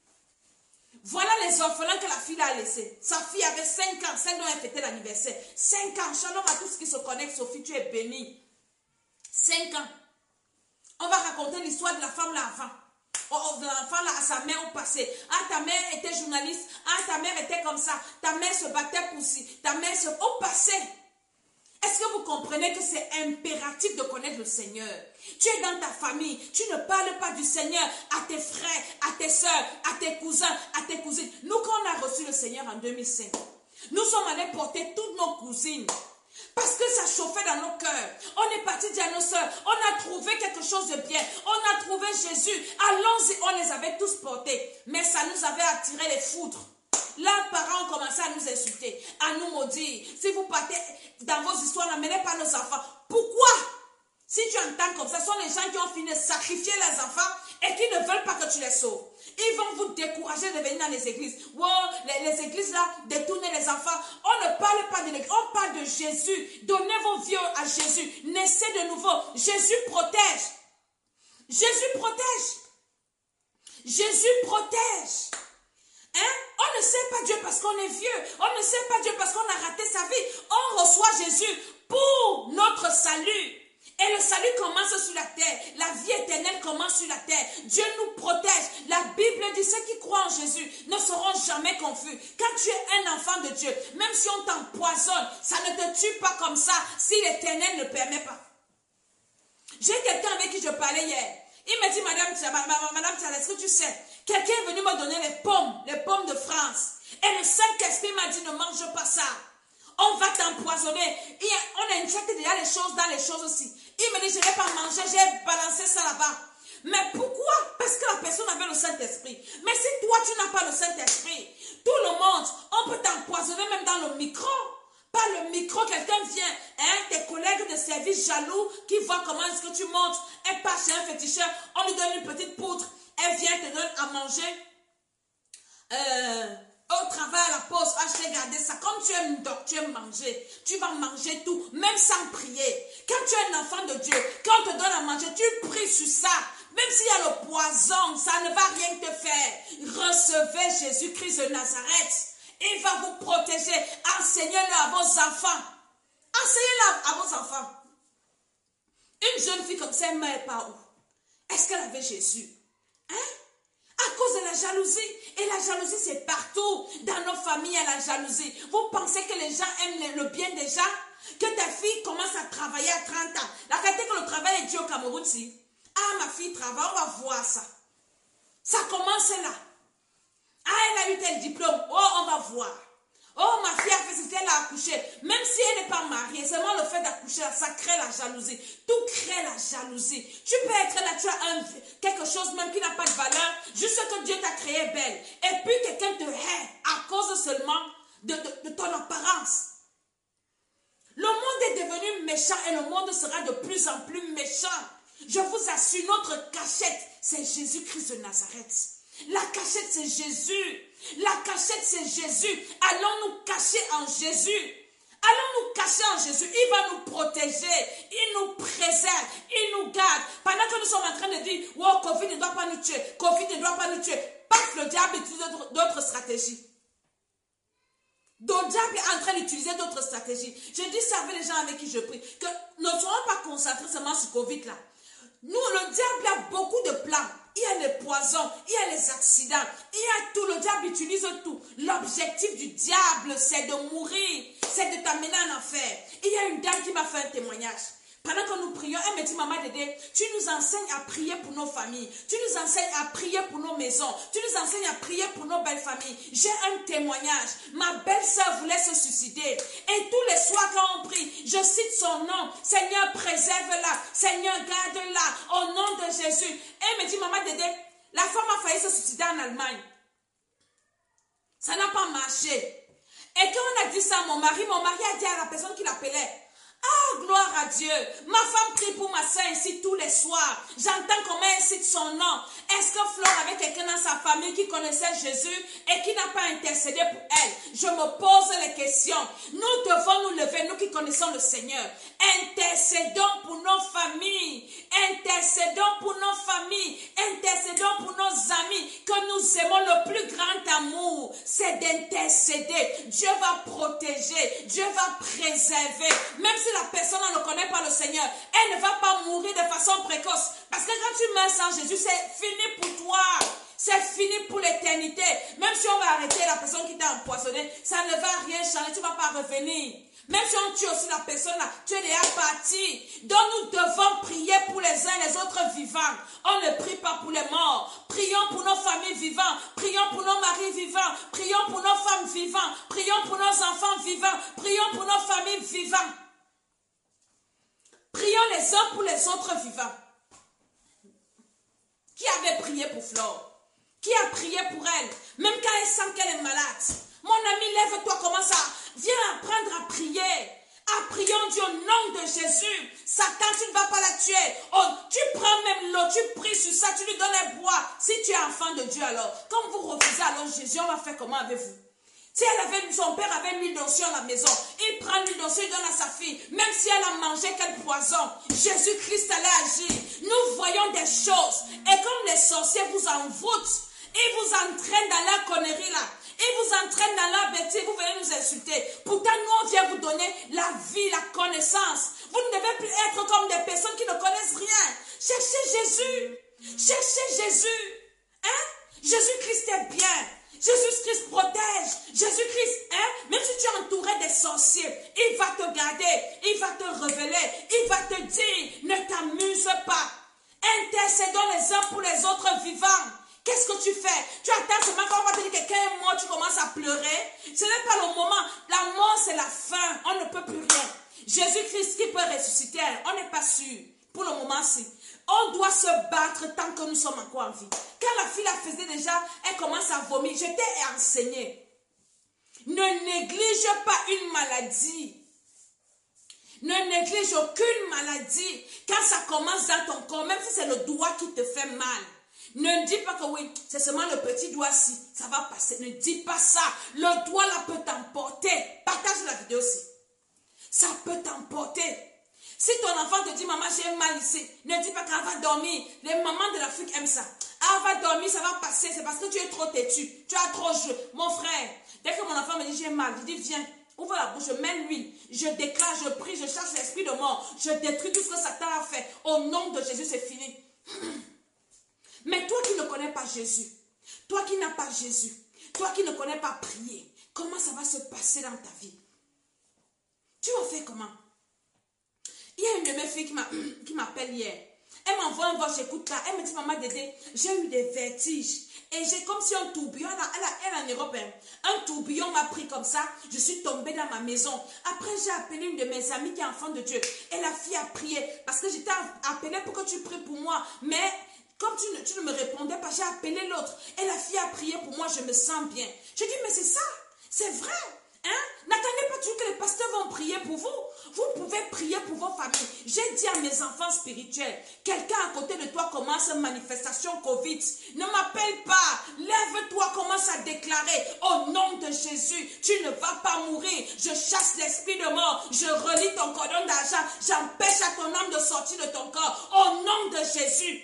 Voilà les orphelins que la fille a laissés. Sa fille avait 5 ans. Celle dont elle fêtait l'anniversaire. 5 ans. Shalom à tous qui se connectent. Sophie, tu es bénie. 5 ans. On va raconter l'histoire de la femme là avant. De l'enfant là à sa mère au passé. Ah, ta mère était journaliste. Ah, ta mère était comme ça. Ta mère se battait pour ci. Ta mère au passé. Est-ce que vous comprenez que c'est impératif de connaître le Seigneur? Tu es dans ta famille. Tu ne parles pas du Seigneur à tes frères, à tes soeurs, à tes cousins, à tes cousines. Nous, quand on a reçu le Seigneur en 2005, nous sommes allés porter toutes nos cousines. Parce que ça chauffait dans nos cœurs. On est parti dire à nos soeurs, on a trouvé quelque chose de bien. On a trouvé Jésus. Allons-y, on les avait tous portés. Mais ça nous avait attiré les foudres. Là, parents ont commencé à nous insulter, à nous maudire. Si vous partez dans vos histoires, n'amenez pas nos enfants. Pourquoi? Si tu entends comme ça, ce sont les gens qui ont fini de sacrifier leurs enfants et qui ne veulent pas que tu les sauves. Ils vont vous décourager de venir dans les églises. Wow, les églises là, détourner les enfants. On ne parle pas de l'église, on parle de Jésus. Donnez vos vies à Jésus. Naissez de nouveau. Jésus protège. Jésus protège. Jésus protège. Hein? On ne sait pas Dieu parce qu'on est vieux. On ne sait pas Dieu parce qu'on a raté sa vie. On reçoit Jésus pour notre salut. Et le salut commence sur la terre. La vie éternelle commence sur la terre. Dieu nous protège. La Bible dit ceux qui croient en Jésus ne seront jamais confus. Quand tu es un enfant de Dieu, même si on t'empoisonne, ça ne te tue pas comme ça si l'Éternel ne permet pas. J'ai quelqu'un avec qui je parlais hier. Il m'a dit, Madame Tchal, est-ce que tu sais, quelqu'un est venu me donner les pommes de France. Et le Saint-Esprit m'a dit, ne mange pas ça. On va t'empoisonner. On a injecté déjà les choses dans les choses aussi. Il me dit, je ne vais pas manger, j'ai balancé ça là-bas. Mais pourquoi? Parce que la personne avait le Saint-Esprit. Mais si toi, tu n'as pas le Saint-Esprit, tout le monde, on peut t'empoisonner même dans le micro. Par le micro, quelqu'un vient, tes collègues de service jaloux qui voient comment est-ce que tu montes, elle part chez un féticheur, on lui donne une petite poudre, elle vient te donne à manger. Au travail, à la pause, je t'ai gardé ça. Comme tu aimes manger, tu vas manger tout, même sans prier. Quand tu es un enfant de Dieu, quand on te donne à manger, tu pries sur ça. Même s'il y a le poison, ça ne va rien te faire. Recevez Jésus-Christ de Nazareth. Il va vous protéger. Enseignez-le à vos enfants. Enseignez-le à vos enfants. Une jeune fille comme ça, elle meurt par où? Est-ce qu'elle avait Jésus? À cause de la jalousie. Et la jalousie, c'est partout. Dans nos familles, il y a la jalousie. Vous pensez que les gens aiment le bien des gens? Que ta fille commence à travailler à 30 ans. La réalité que le travail est dû au Cameroun, si. Ma fille travaille, on va voir ça. Ça commence là. Elle a eu tel diplôme. On va voir. Ma fille a fait ce qu'elle a accouché. Même si elle n'est pas mariée, seulement le fait d'accoucher, ça crée la jalousie. Tout crée la jalousie. Tu peux être là, tu as quelque chose même qui n'a pas de valeur, juste que Dieu t'a créé belle. Et puis quelqu'un te hait à cause seulement de ton apparence. Le monde est devenu méchant et le monde sera de plus en plus méchant. Je vous assure, notre cachette, c'est Jésus-Christ de Nazareth. La cachette, c'est Jésus. La cachette, c'est Jésus. Allons nous cacher en Jésus. Allons nous cacher en Jésus. Il va nous protéger. Il nous préserve. Il nous garde. Pendant que nous sommes en train de dire, oh, Covid ne doit pas nous tuer. Covid ne doit pas nous tuer. Paf, le diable utilise d'autres stratégies. Le diable est en train d'utiliser d'autres stratégies. Je dis ça avec les gens avec qui je prie. Que ne soyons pas concentrés seulement sur Covid là. Nous, le diable a beaucoup de plans. Il y a les poisons, il y a les accidents, il y a tout. Le diable utilise tout. L'objectif du diable, c'est de mourir, c'est de t'amener en enfer. Il y a une dame qui m'a fait un témoignage. Pendant que nous prions, elle me dit, Maman Dédé, tu nous enseignes à prier pour nos familles. Tu nous enseignes à prier pour nos maisons. Tu nous enseignes à prier pour nos belles familles. J'ai un témoignage. Ma belle-sœur voulait se suicider. Et tous les soirs quand on prie, je cite son nom. Seigneur, préserve-la. Seigneur, garde-la. Au nom de Jésus. Elle me dit, Maman Dédé, la femme a failli se suicider en Allemagne. Ça n'a pas marché. Et quand on a dit ça à mon mari a dit à la personne qui l'appelait, gloire à Dieu. Ma femme prie pour ma soeur ici tous les soirs. J'entends comment elle cite son nom. Est-ce que Flore avait quelqu'un dans sa famille qui connaissait Jésus et qui n'a pas intercédé pour elle? Je me pose les questions. Nous devons nous lever, nous qui connaissons le Seigneur. Intercédons pour nos familles. Intercédons pour nos familles. Intercédons pour nos amis. Que nous aimons le plus grand amour. C'est d'intercéder. Dieu va protéger. Dieu va préserver. Même si la personne ne connaît pas le Seigneur, elle ne va pas mourir de façon précoce. Parce que quand tu meurs sans Jésus, c'est fini pour toi. C'est fini pour l'éternité. Même si on va arrêter la personne qui t'a empoisonné, ça ne va rien changer. Tu ne vas pas revenir. Même si on tue aussi la personne là, tu es déjà parti. Donc nous devons prier pour les uns et les autres vivants. On ne prie pas pour les morts. Prions pour nos familles vivantes. Prions pour nos maris vivants. Prions pour nos femmes vivantes. Prions pour nos enfants vivants. Prions pour nos familles vivantes. Prions les uns pour les autres vivants. Qui avait prié pour Flore? Qui a prié pour elle? Même quand elle sent qu'elle est malade. Mon ami, lève-toi, commence à... Viens apprendre à prier. Prions Dieu au nom de Jésus. Satan, tu ne vas pas la tuer. Oh, tu prends même l'eau, tu pries sur ça, tu lui donnes un bois. Si tu es enfant de Dieu alors, comme vous refusez alors Jésus, on va faire comment avec vous? Si son père avait l'huile d'onction à la maison, il prend l'huile d'onction, il donne à sa fille. Même si elle a mangé quel poison, Jésus-Christ allait agir. Nous voyons des choses. Et comme les sorciers vous envoûtent, ils vous entraînent dans la connerie là. Ils vous entraînent dans la bêtise, vous venez nous insulter. Pourtant, nous, on vient vous donner la vie, la connaissance. Vous ne devez plus être comme des personnes qui ne connaissent rien. Cherchez Jésus. Cherchez Jésus. Hein? Jésus-Christ est bien. Jésus-Christ protège. Jésus-Christ, hein? Même si tu es entouré des sorciers, il va te garder, il va te révéler, il va te dire, ne t'amuse pas. Intercédons les uns pour les autres vivants. Qu'est-ce que tu fais? Tu attends seulement quand on va te dire que quelqu'un est mort, tu commences à pleurer. Ce n'est pas le moment. La mort, c'est la fin. On ne peut plus rien. Jésus-Christ qui peut ressusciter, on n'est pas sûr. Pour le moment-ci. On doit se battre tant que nous sommes encore en vie. Quand la fille la faisait déjà, elle commence à vomir. Je t'ai enseigné. Ne néglige pas une maladie. Ne néglige aucune maladie. Quand ça commence dans ton corps, même si c'est le doigt qui te fait mal. Ne dis pas que oui, c'est seulement le petit doigt-ci, ça va passer. Ne dis pas ça. Le doigt là peut t'emporter. Partage la vidéo aussi. Ça peut t'emporter. Si ton enfant te dit, maman, j'ai mal ici, ne dis pas qu'elle va dormir. Les mamans de l'Afrique aiment ça. Elle va dormir, ça va passer. C'est parce que tu es trop têtu. Tu as trop joué. Mon frère, dès que mon enfant me dit, j'ai mal, je dis, viens, ouvre la bouche, je mets l'huile. Je déclare, je prie, je chasse l'esprit de mort. Je détruis tout ce que Satan a fait. Au nom de Jésus, c'est fini. Mais toi qui ne connais pas Jésus, toi qui n'as pas Jésus, toi qui ne connais pas prier, comment ça va se passer dans ta vie? Tu vas faire comment? Il y a une de mes filles qui m'appelle hier. Elle m'envoie un voix, j'écoute là. Elle me dit, maman Dédé, j'ai eu des vertiges. Et j'ai comme si un tourbillon, elle en Europe, un tourbillon m'a pris comme ça. Je suis tombée dans ma maison. Après, j'ai appelé une de mes amies qui est enfant de Dieu. Et la fille a prié. Parce que j'étais appelée pour que tu pries pour moi. Mais comme tu ne me répondais pas, j'ai appelé l'autre. Et la fille a prié pour moi, je me sens bien. Je dis, mais c'est ça, c'est vrai. Hein? N'attendez pas toujours que les pasteurs vont prier pour vous. Vous pouvez prier pour vos familles. J'ai dit à mes enfants spirituels, quelqu'un à côté de toi commence une manifestation Covid. Ne m'appelle pas. Lève-toi, commence à déclarer au nom de Jésus, tu ne vas pas mourir. Je chasse l'esprit de mort. Je relie ton cordon d'argent. J'empêche à ton âme de sortir de ton corps. Au nom de Jésus.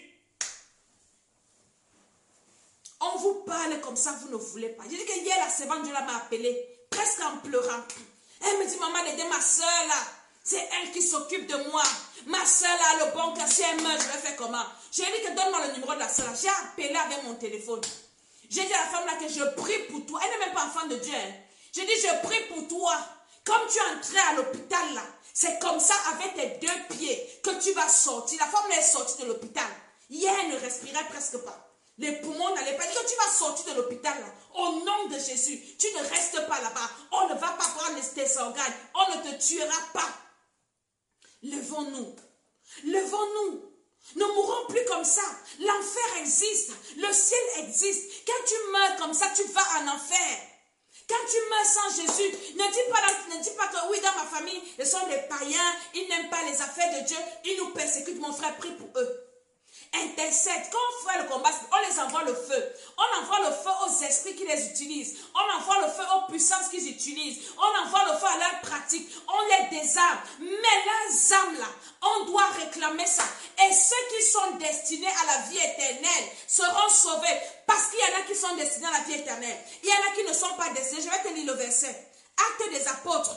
On vous parle comme ça, vous ne voulez pas. J'ai dit que hier, la servante Dieu m'a appelé, presque en pleurant. Elle me dit, maman, aidez ma soeur là. C'est elle qui s'occupe de moi. Ma soeur là, le bon cœur, si elle meurt, je vais faire comment? J'ai dit que donne-moi le numéro de la soeur. J'ai appelé avec mon téléphone. J'ai dit à la femme là que je prie pour toi. Elle n'est même pas enfant de Dieu. Hein. J'ai dit, je prie pour toi. Comme tu es entré à l'hôpital là, c'est comme ça, avec tes deux pieds, que tu vas sortir. La femme là est sortie de l'hôpital. Hier, elle ne respirait presque pas. Les poumons n'allaient pas. Quand tu vas sortir de l'hôpital, là, au nom de Jésus, tu ne restes pas là-bas. On ne va pas prendre tes organes. On ne te tuera pas. Levons-nous. Levons-nous. Ne mourrons plus comme ça. L'enfer existe. Le ciel existe. Quand tu meurs comme ça, tu vas en enfer. Quand tu meurs sans Jésus, ne dis pas que oui, dans ma famille, ils sont des païens, ils n'aiment pas les affaires de Dieu, ils nous persécutent. Mon frère, prie pour eux. Intercède. Quand on fait le combat, on les envoie le feu. On envoie le feu aux esprits qui les utilisent. On envoie le feu aux puissances qu'ils utilisent. On envoie le feu à leurs pratiques. On les désarme. Mais leurs âmes là, on doit réclamer ça. Et ceux qui sont destinés à la vie éternelle seront sauvés. Parce qu'il y en a qui sont destinés à la vie éternelle. Il y en a qui ne sont pas destinés. Je vais te lire le verset. Actes des apôtres.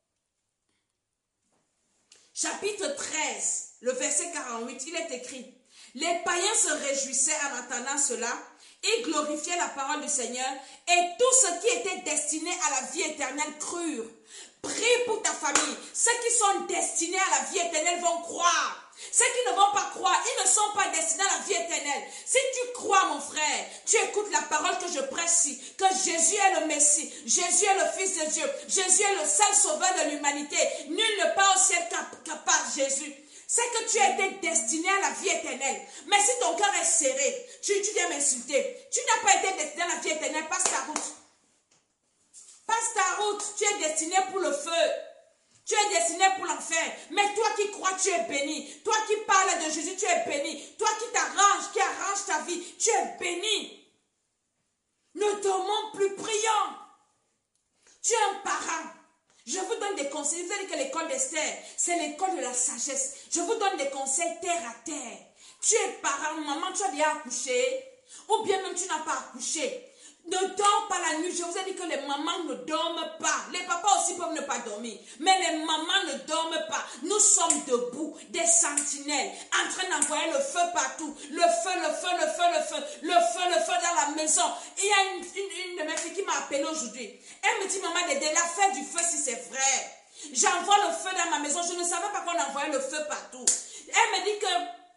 Chapitre 13, le verset 48, il est écrit. Les païens se réjouissaient en entendant cela, ils glorifiaient la parole du Seigneur, et tous ceux qui étaient destinés à la vie éternelle crurent. Prie pour ta famille. Ceux qui sont destinés à la vie éternelle vont croire. Ceux qui ne vont pas croire, ils ne sont pas destinés à la vie éternelle. Si tu crois, mon frère, tu écoutes la parole que je prêche ici, que Jésus est le Messie, Jésus est le Fils de Dieu, Jésus est le seul sauveur de l'humanité. Nul ne part au ciel qu'à part Jésus. C'est que tu as été destiné à la vie éternelle. Mais si ton cœur est serré, tu viens m'insulter. Tu n'as pas été destiné à la vie éternelle, passe ta route. Passe ta route, tu es destiné pour le feu. Tu es destiné pour l'enfer. Mais toi qui crois, tu es béni. Toi qui parles de Jésus, tu es béni. Toi qui t'arranges, qui arrange ta vie, tu es béni. Ne dormons plus, prions. Tu es un parent. Je vous donne des conseils. Vous avez dit que l'école d'Esther, c'est l'école de la sagesse. Je vous donne des conseils terre à terre. Tu es parent, maman, tu as déjà accouché. Ou bien même tu n'as pas accouché. Ne dors pas la nuit. Je vous ai dit que les mamans ne dorment pas. Les papas aussi peuvent ne pas dormir. Mais les mamans ne dorment pas. Nous sommes debout, des sentinelles, en train d'envoyer le feu partout. Le feu, le feu, le feu, le feu. Le feu, le feu dans la maison. Il y a une de mes filles qui m'a appelée aujourd'hui. Elle me dit, maman Dédé, l'affaire du feu, si c'est vrai. J'envoie le feu dans ma maison. Je ne savais pas qu'on envoyait le feu partout. Elle me dit que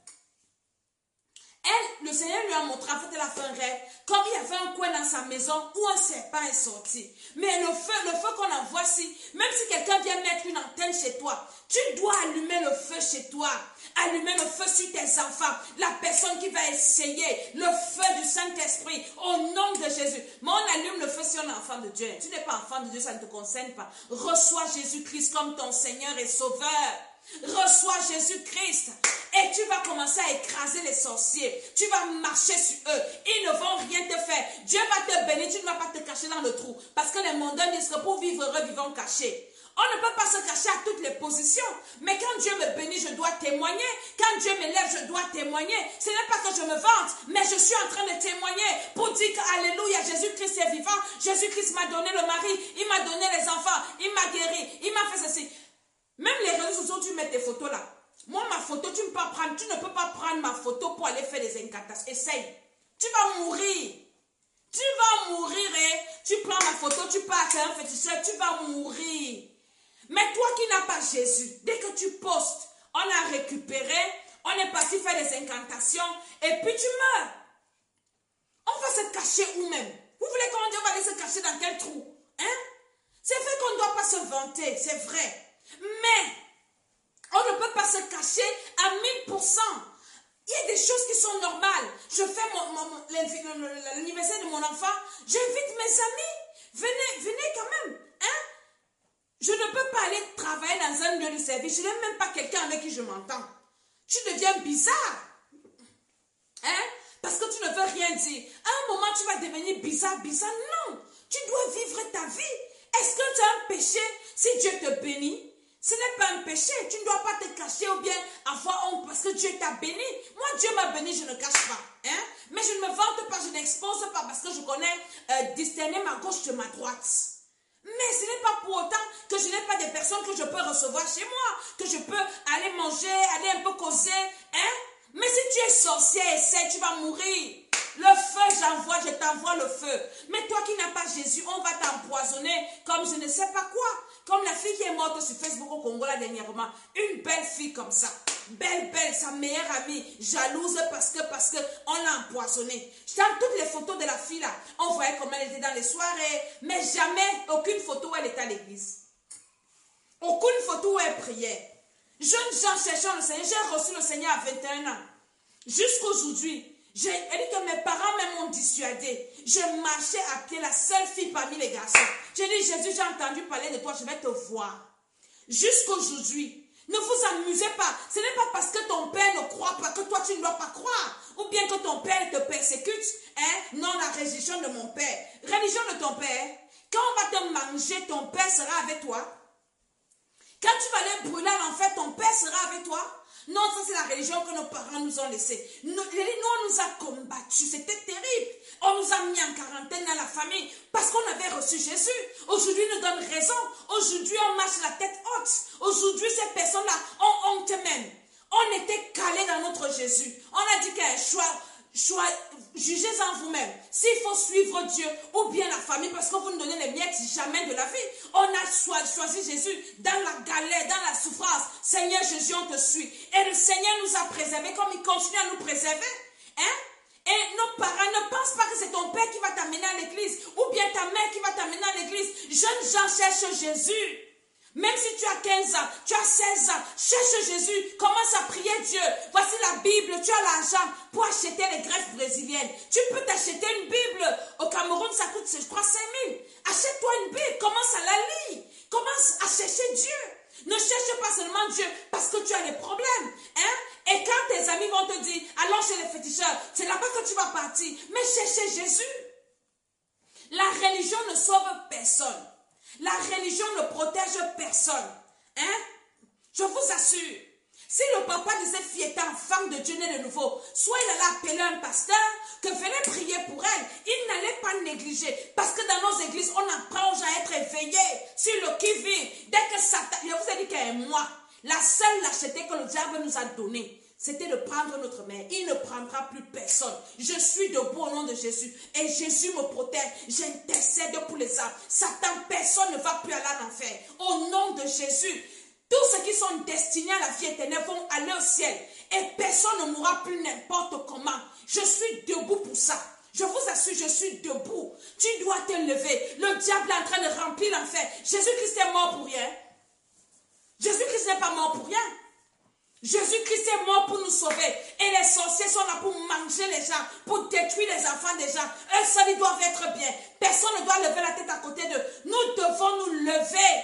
le Seigneur lui a montré, en fait, elle a fait un rêve, comme il y avait un coin dans sa maison où un serpent est sorti. Mais le feu qu'on envoie, même si quelqu'un vient mettre une antenne chez toi, tu dois allumer le feu chez toi. Allumer le feu sur tes enfants. La personne qui va essayer, le feu du Saint-Esprit, au nom de Jésus. Mais on allume le feu si on est enfant de Dieu. Tu n'es pas enfant de Dieu, ça ne te concerne pas. Reçois Jésus-Christ comme ton Seigneur et Sauveur. Reçois Jésus-Christ et tu vas commencer à écraser les sorciers. Tu vas marcher sur eux. Ils ne vont rien te faire. Dieu va te bénir. Tu ne vas pas te cacher dans le trou. Parce que les mondains disent que pour vivre heureux, vivons cachés. On ne peut pas se cacher à toutes les positions. Mais quand Dieu me bénit, je dois témoigner. Quand Dieu m'élève, je dois témoigner. Ce n'est pas que je me vante, mais je suis en train de témoigner pour dire que alléluia, Jésus-Christ est vivant. Jésus-Christ m'a donné le mari. Il m'a donné les enfants. Il m'a guéri. Il m'a fait ceci. Même les réseaux sociaux, tu mets tes photos là. Moi, ma photo, tu ne peux pas prendre ma photo pour aller faire des incantations. Essaye. Tu vas mourir. Tu vas mourir. Tu prends ma photo, tu pars faire un féticheur, tu vas mourir. Mais toi qui n'as pas Jésus, dès que tu postes, on a récupéré, on est parti faire des incantations et puis tu meurs. On va se cacher où même? Vous voulez qu'on dise on va aller se cacher dans quel trou? Hein? C'est vrai qu'on ne doit pas se vanter, c'est vrai. Mais on ne peut pas se cacher à 1000%. Il y a des choses qui sont normales. Je fais l'anniversaire de mon enfant. J'invite mes amis. Venez quand même. Hein? Je ne peux pas aller travailler dans un lieu de service. Je n'ai même pas quelqu'un avec qui je m'entends. Tu deviens bizarre. Hein? Parce que tu ne veux rien dire. À un moment, tu vas devenir bizarre. Non. Tu dois vivre ta vie. Est-ce que tu as un péché si Dieu te bénit? Ce n'est pas un péché. Tu ne dois pas te cacher ou bien avoir honte parce que Dieu t'a béni. Moi, Dieu m'a béni, je ne cache pas. Hein? Mais je ne me vante pas, je n'expose pas parce que je connais discerner ma gauche de ma droite. Mais ce n'est pas pour autant que je n'ai pas des personnes que je peux recevoir chez moi, que je peux aller manger, aller un peu causer. Hein? Mais si tu es sorcier, essaie, tu vas mourir. Le feu, je t'envoie le feu. Mais toi qui n'as pas Jésus, on va t'empoisonner comme je ne sais pas quoi. Comme la fille qui est morte sur Facebook au Congo là dernièrement. Une belle fille comme ça. Belle, sa meilleure amie. Jalouse parce que on l'a empoisonnée. Dans toutes les photos de la fille là, on voyait comment elle était dans les soirées. Mais jamais, aucune photo où elle était à l'église. Aucune photo où elle priait. Jeunes gens cherchant le Seigneur. J'ai reçu le Seigneur à 21 ans. Jusqu'aujourd'hui. J'ai dit que mes parents même m'ont dissuadé. Je marchais à pied, la seule fille parmi les garçons. J'ai dit, Jésus, j'ai entendu parler de toi, je vais te voir. Jusqu'aujourd'hui, ne vous amusez pas. Ce n'est pas parce que ton père ne croit pas que toi tu ne dois pas croire. Ou bien que ton père te persécute. Hein? Non, la religion de mon père. Religion de ton père. Quand on va te manger, ton père sera avec toi. Quand tu vas aller brûler à l'enfer, ton père sera avec toi. Non, ça c'est la religion que nos parents nous ont laissée. Nous, on nous a combattus, c'était terrible. On nous a mis en quarantaine dans la famille parce qu'on avait reçu Jésus. Aujourd'hui, ils nous donnent raison. Aujourd'hui, on marche la tête haute. Aujourd'hui, ces personnes-là ont honte même. On était calés dans notre Jésus. On a dit qu'il y a un choix. Jugez-en vous-même. S'il faut suivre Dieu ou bien la famille parce que vous nous donnez les miettes jamais de la vie. On a choisi Jésus dans la galère, dans la souffrance. Seigneur Jésus, on te suit. Et le Seigneur nous a préservés comme il continue à nous préserver. Hein? Et nos parents ne pensent pas que c'est ton père qui va t'amener à l'église ou bien ta mère qui va t'amener à l'église. Jeunes gens cherchent Jésus. Même si tu as 15 ans, tu as 16 ans, cherche Jésus, commence à prier Dieu. Voici la Bible, tu as l'argent pour acheter les greffes brésiliennes. Tu peux t'acheter une Bible. Au Cameroun, ça coûte, je crois, 5 000. Achète-toi une Bible, commence à la lire. Commence à chercher Dieu. Ne cherche pas seulement Dieu parce que tu as des problèmes. Hein? Et quand tes amis vont te dire, allons chez les féticheurs, c'est là-bas que tu vas partir. Mais cherchez Jésus. La religion ne sauve personne. La religion ne protège personne. Hein? Je vous assure. Si le papa de cette fille était enfant de Dieu né de nouveau, soit il allait appeler un pasteur que venait prier pour elle. Il n'allait pas négliger négligé. Parce que dans nos églises, on apprend aux gens à être éveillés sur le qui-vive. Dès que Satan, je vous ai dit qu'un mois, la seule lâcheté que le diable nous a donnée, c'était de prendre notre mère. Il ne prendra plus personne. Je suis debout au nom de Jésus. Et Jésus me protège. J'intercède pour les âmes. Satan, personne ne va plus aller en enfer. Au nom de Jésus. Tous ceux qui sont destinés à la vie éternelle vont aller au ciel. Et personne ne mourra plus n'importe comment. Je suis debout pour ça. Je vous assure, je suis debout. Tu dois te lever. Le diable est en train de remplir l'enfer. Jésus-Christ est mort pour rien. Jésus-Christ n'est pas mort pour rien. Jésus-Christ est mort pour nous sauver. Et les sorciers sont là pour manger les gens, pour détruire les enfants des gens. Eux seuls, ils doivent être bien. Personne ne doit lever la tête à côté d'eux. Nous devons nous lever.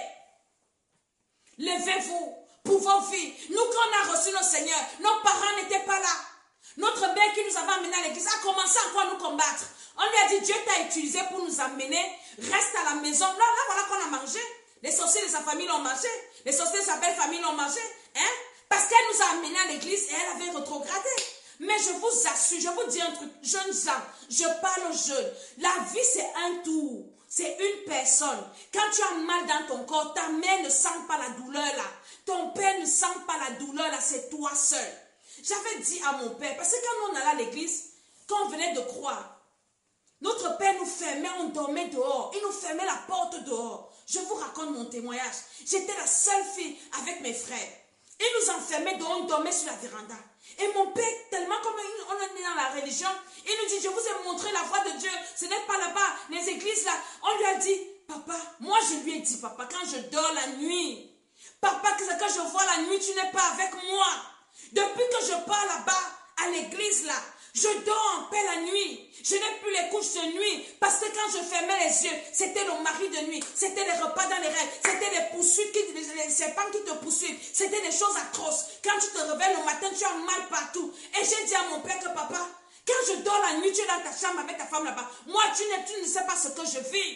Levez-vous pour vos vies. Nous, quand on a reçu nos seigneurs, nos parents n'étaient pas là. Notre mère qui nous avait amenés à l'église a commencé encore à nous combattre. On lui a dit, Dieu t'a utilisé pour nous amener. Reste à la maison. Là, voilà qu'on a mangé. Les sorciers de sa famille l'ont mangé. Les sorciers de sa belle famille l'ont mangé. Hein? Parce qu'elle nous a amenés à l'église et elle avait rétrogradé. Mais je vous assure, je vous dis un truc. Jeunes gens, je parle aux jeunes. La vie, c'est un tour. C'est une personne. Quand tu as mal dans ton corps, ta mère ne sent pas la douleur là. Ton père ne sent pas la douleur là. C'est toi seul. J'avais dit à mon père, parce que quand on allait à l'église, quand on venait de croire, notre père nous fermait, on dormait dehors. Il nous fermait la porte dehors. Je vous raconte mon témoignage. J'étais la seule fille avec mes frères. Il nous enfermait dehors, on dormait sur la véranda. Et mon père, tellement comme on est dans la religion, il nous dit, je vous ai montré la voie de Dieu. Ce n'est pas là-bas, les églises là. On lui a dit, papa, moi je lui ai dit, papa, quand je dors la nuit, papa, que je vois la nuit, tu n'es pas avec moi. Depuis que je pars là-bas, à l'église là, je dors en paix la nuit. Je n'ai plus les couches de nuit. Parce que quand je fermais les yeux, c'était le mari de nuit. C'était les repas dans les rêves. C'était les poursuites, les serpents qui te poursuivent. C'était des choses atroces. Quand tu te réveilles le matin, tu as mal partout. Et j'ai dit à mon père que papa, quand je dors la nuit, tu es dans ta chambre avec ta femme là-bas. Moi, tu ne sais pas ce que je vis.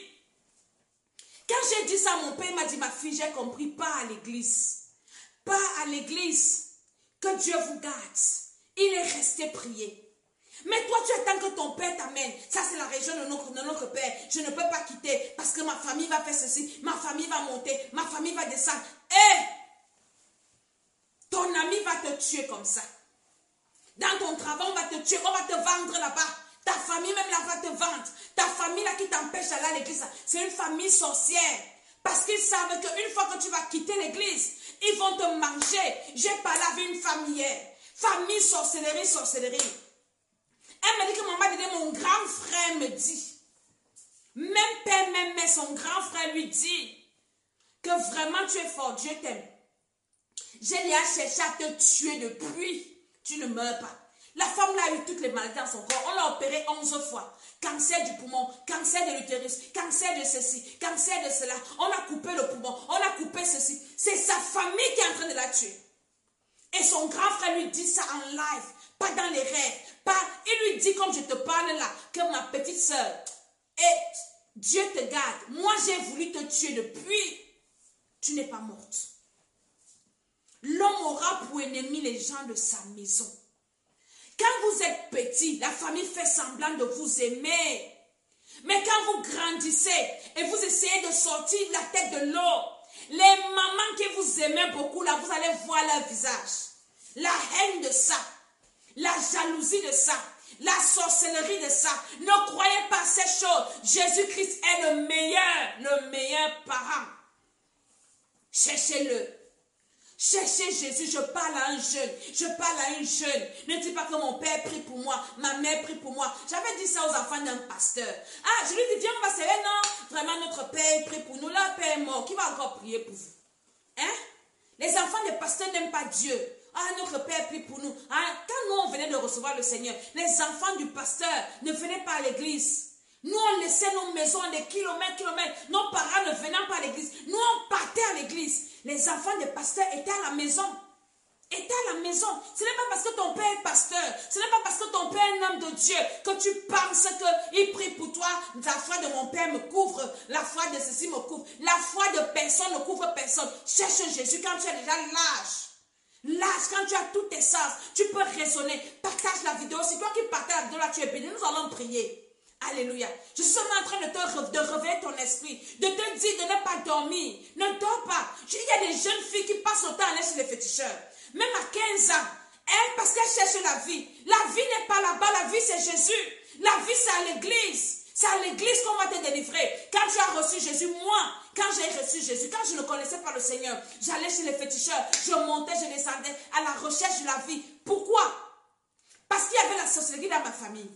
Quand j'ai dit ça à mon père, il m'a dit, ma fille, j'ai compris, pas à l'église. Pas à l'église. Que Dieu vous garde. Il est resté prier. Mais toi, tu attends que ton père t'amène. Ça, c'est la région de notre père. Je ne peux pas quitter parce que ma famille va faire ceci. Ma famille va monter. Ma famille va descendre. Et ton ami va te tuer comme ça. Dans ton travail, on va te tuer. On va te vendre là-bas. Ta famille même là va te vendre. Ta famille là qui t'empêche d'aller à l'église, c'est une famille sorcière. Parce qu'ils savent qu'une fois que tu vas quitter l'église, ils vont te manger. J'ai parlé avec une famille hier. Famille sorcellerie, sorcellerie. Elle m'a dit que maman disait, mon grand frère me dit, même père, même mère, son grand frère lui dit que vraiment tu es fort, Dieu t'aime. Je l'ai cherché à te tuer depuis, tu ne meurs pas. La femme là a eu toutes les maladies dans son corps, on l'a opéré 11 fois. Cancer du poumon, cancer de l'utérus, cancer de ceci, cancer de cela. On a coupé le poumon, on a coupé ceci. C'est sa famille qui est en train de la tuer. Et son grand frère lui dit ça en live, pas dans les rêves. Il lui dit comme je te parle là, que ma petite soeur, et Dieu te garde. Moi j'ai voulu te tuer depuis, tu n'es pas morte. L'homme aura pour ennemi les gens de sa maison. Quand vous êtes petit, la famille fait semblant de vous aimer. Mais quand vous grandissez et vous essayez de sortir la tête de l'eau, les mamans qui vous aimaient beaucoup, là, vous allez voir leur visage. La haine de ça, la jalousie de ça, la sorcellerie de ça. Ne croyez pas à ces choses. Jésus-Christ est le meilleur parent. Cherchez-le. Cherchez Jésus, je parle à un jeune, Ne dis pas que mon père prie pour moi, ma mère prie pour moi. J'avais dit ça aux enfants d'un pasteur. Ah, je lui dis, viens, on va serrer. Non, vraiment notre père prie pour nous. Leur père est mort, qui va encore prier pour vous? Hein? Les enfants des pasteurs n'aiment pas Dieu. Ah, notre père prie pour nous. Ah, quand nous on venait de recevoir le Seigneur, les enfants du pasteur ne venaient pas à l'église. Nous, on laissait nos maisons des kilomètres. Nos parents ne venaient pas à l'église. Nous, on partait à l'église. Les enfants des pasteurs étaient à la maison. Ce n'est pas parce que ton père est pasteur, ce n'est pas parce que ton père est un homme de Dieu que tu penses qu'il prie pour toi. La foi de mon père me couvre, la foi de ceci me couvre. La foi de personne ne couvre personne. Cherche Jésus quand tu as déjà l'âge, quand tu as tous tes sens, tu peux raisonner. Partage la vidéo. C'est toi qui partages la vidéo là, tu es béni. Nous allons prier. Alléluia. Je suis seulement en train de réveiller ton esprit, de te dire de ne pas dormir. Ne dors pas. Il y a des jeunes filles qui passent le temps à aller chez les féticheurs. Même à 15 ans. Parce qu'elles cherchent la vie. La vie n'est pas là-bas. La vie, c'est Jésus. La vie, c'est à l'église. C'est à l'église qu'on va te délivrer. Quand tu as reçu Jésus, moi, quand j'ai reçu Jésus, quand je ne connaissais pas le Seigneur, j'allais chez les féticheurs. Je montais, je descendais à la recherche de la vie. Pourquoi? Parce qu'il y avait la sorcellerie dans ma famille.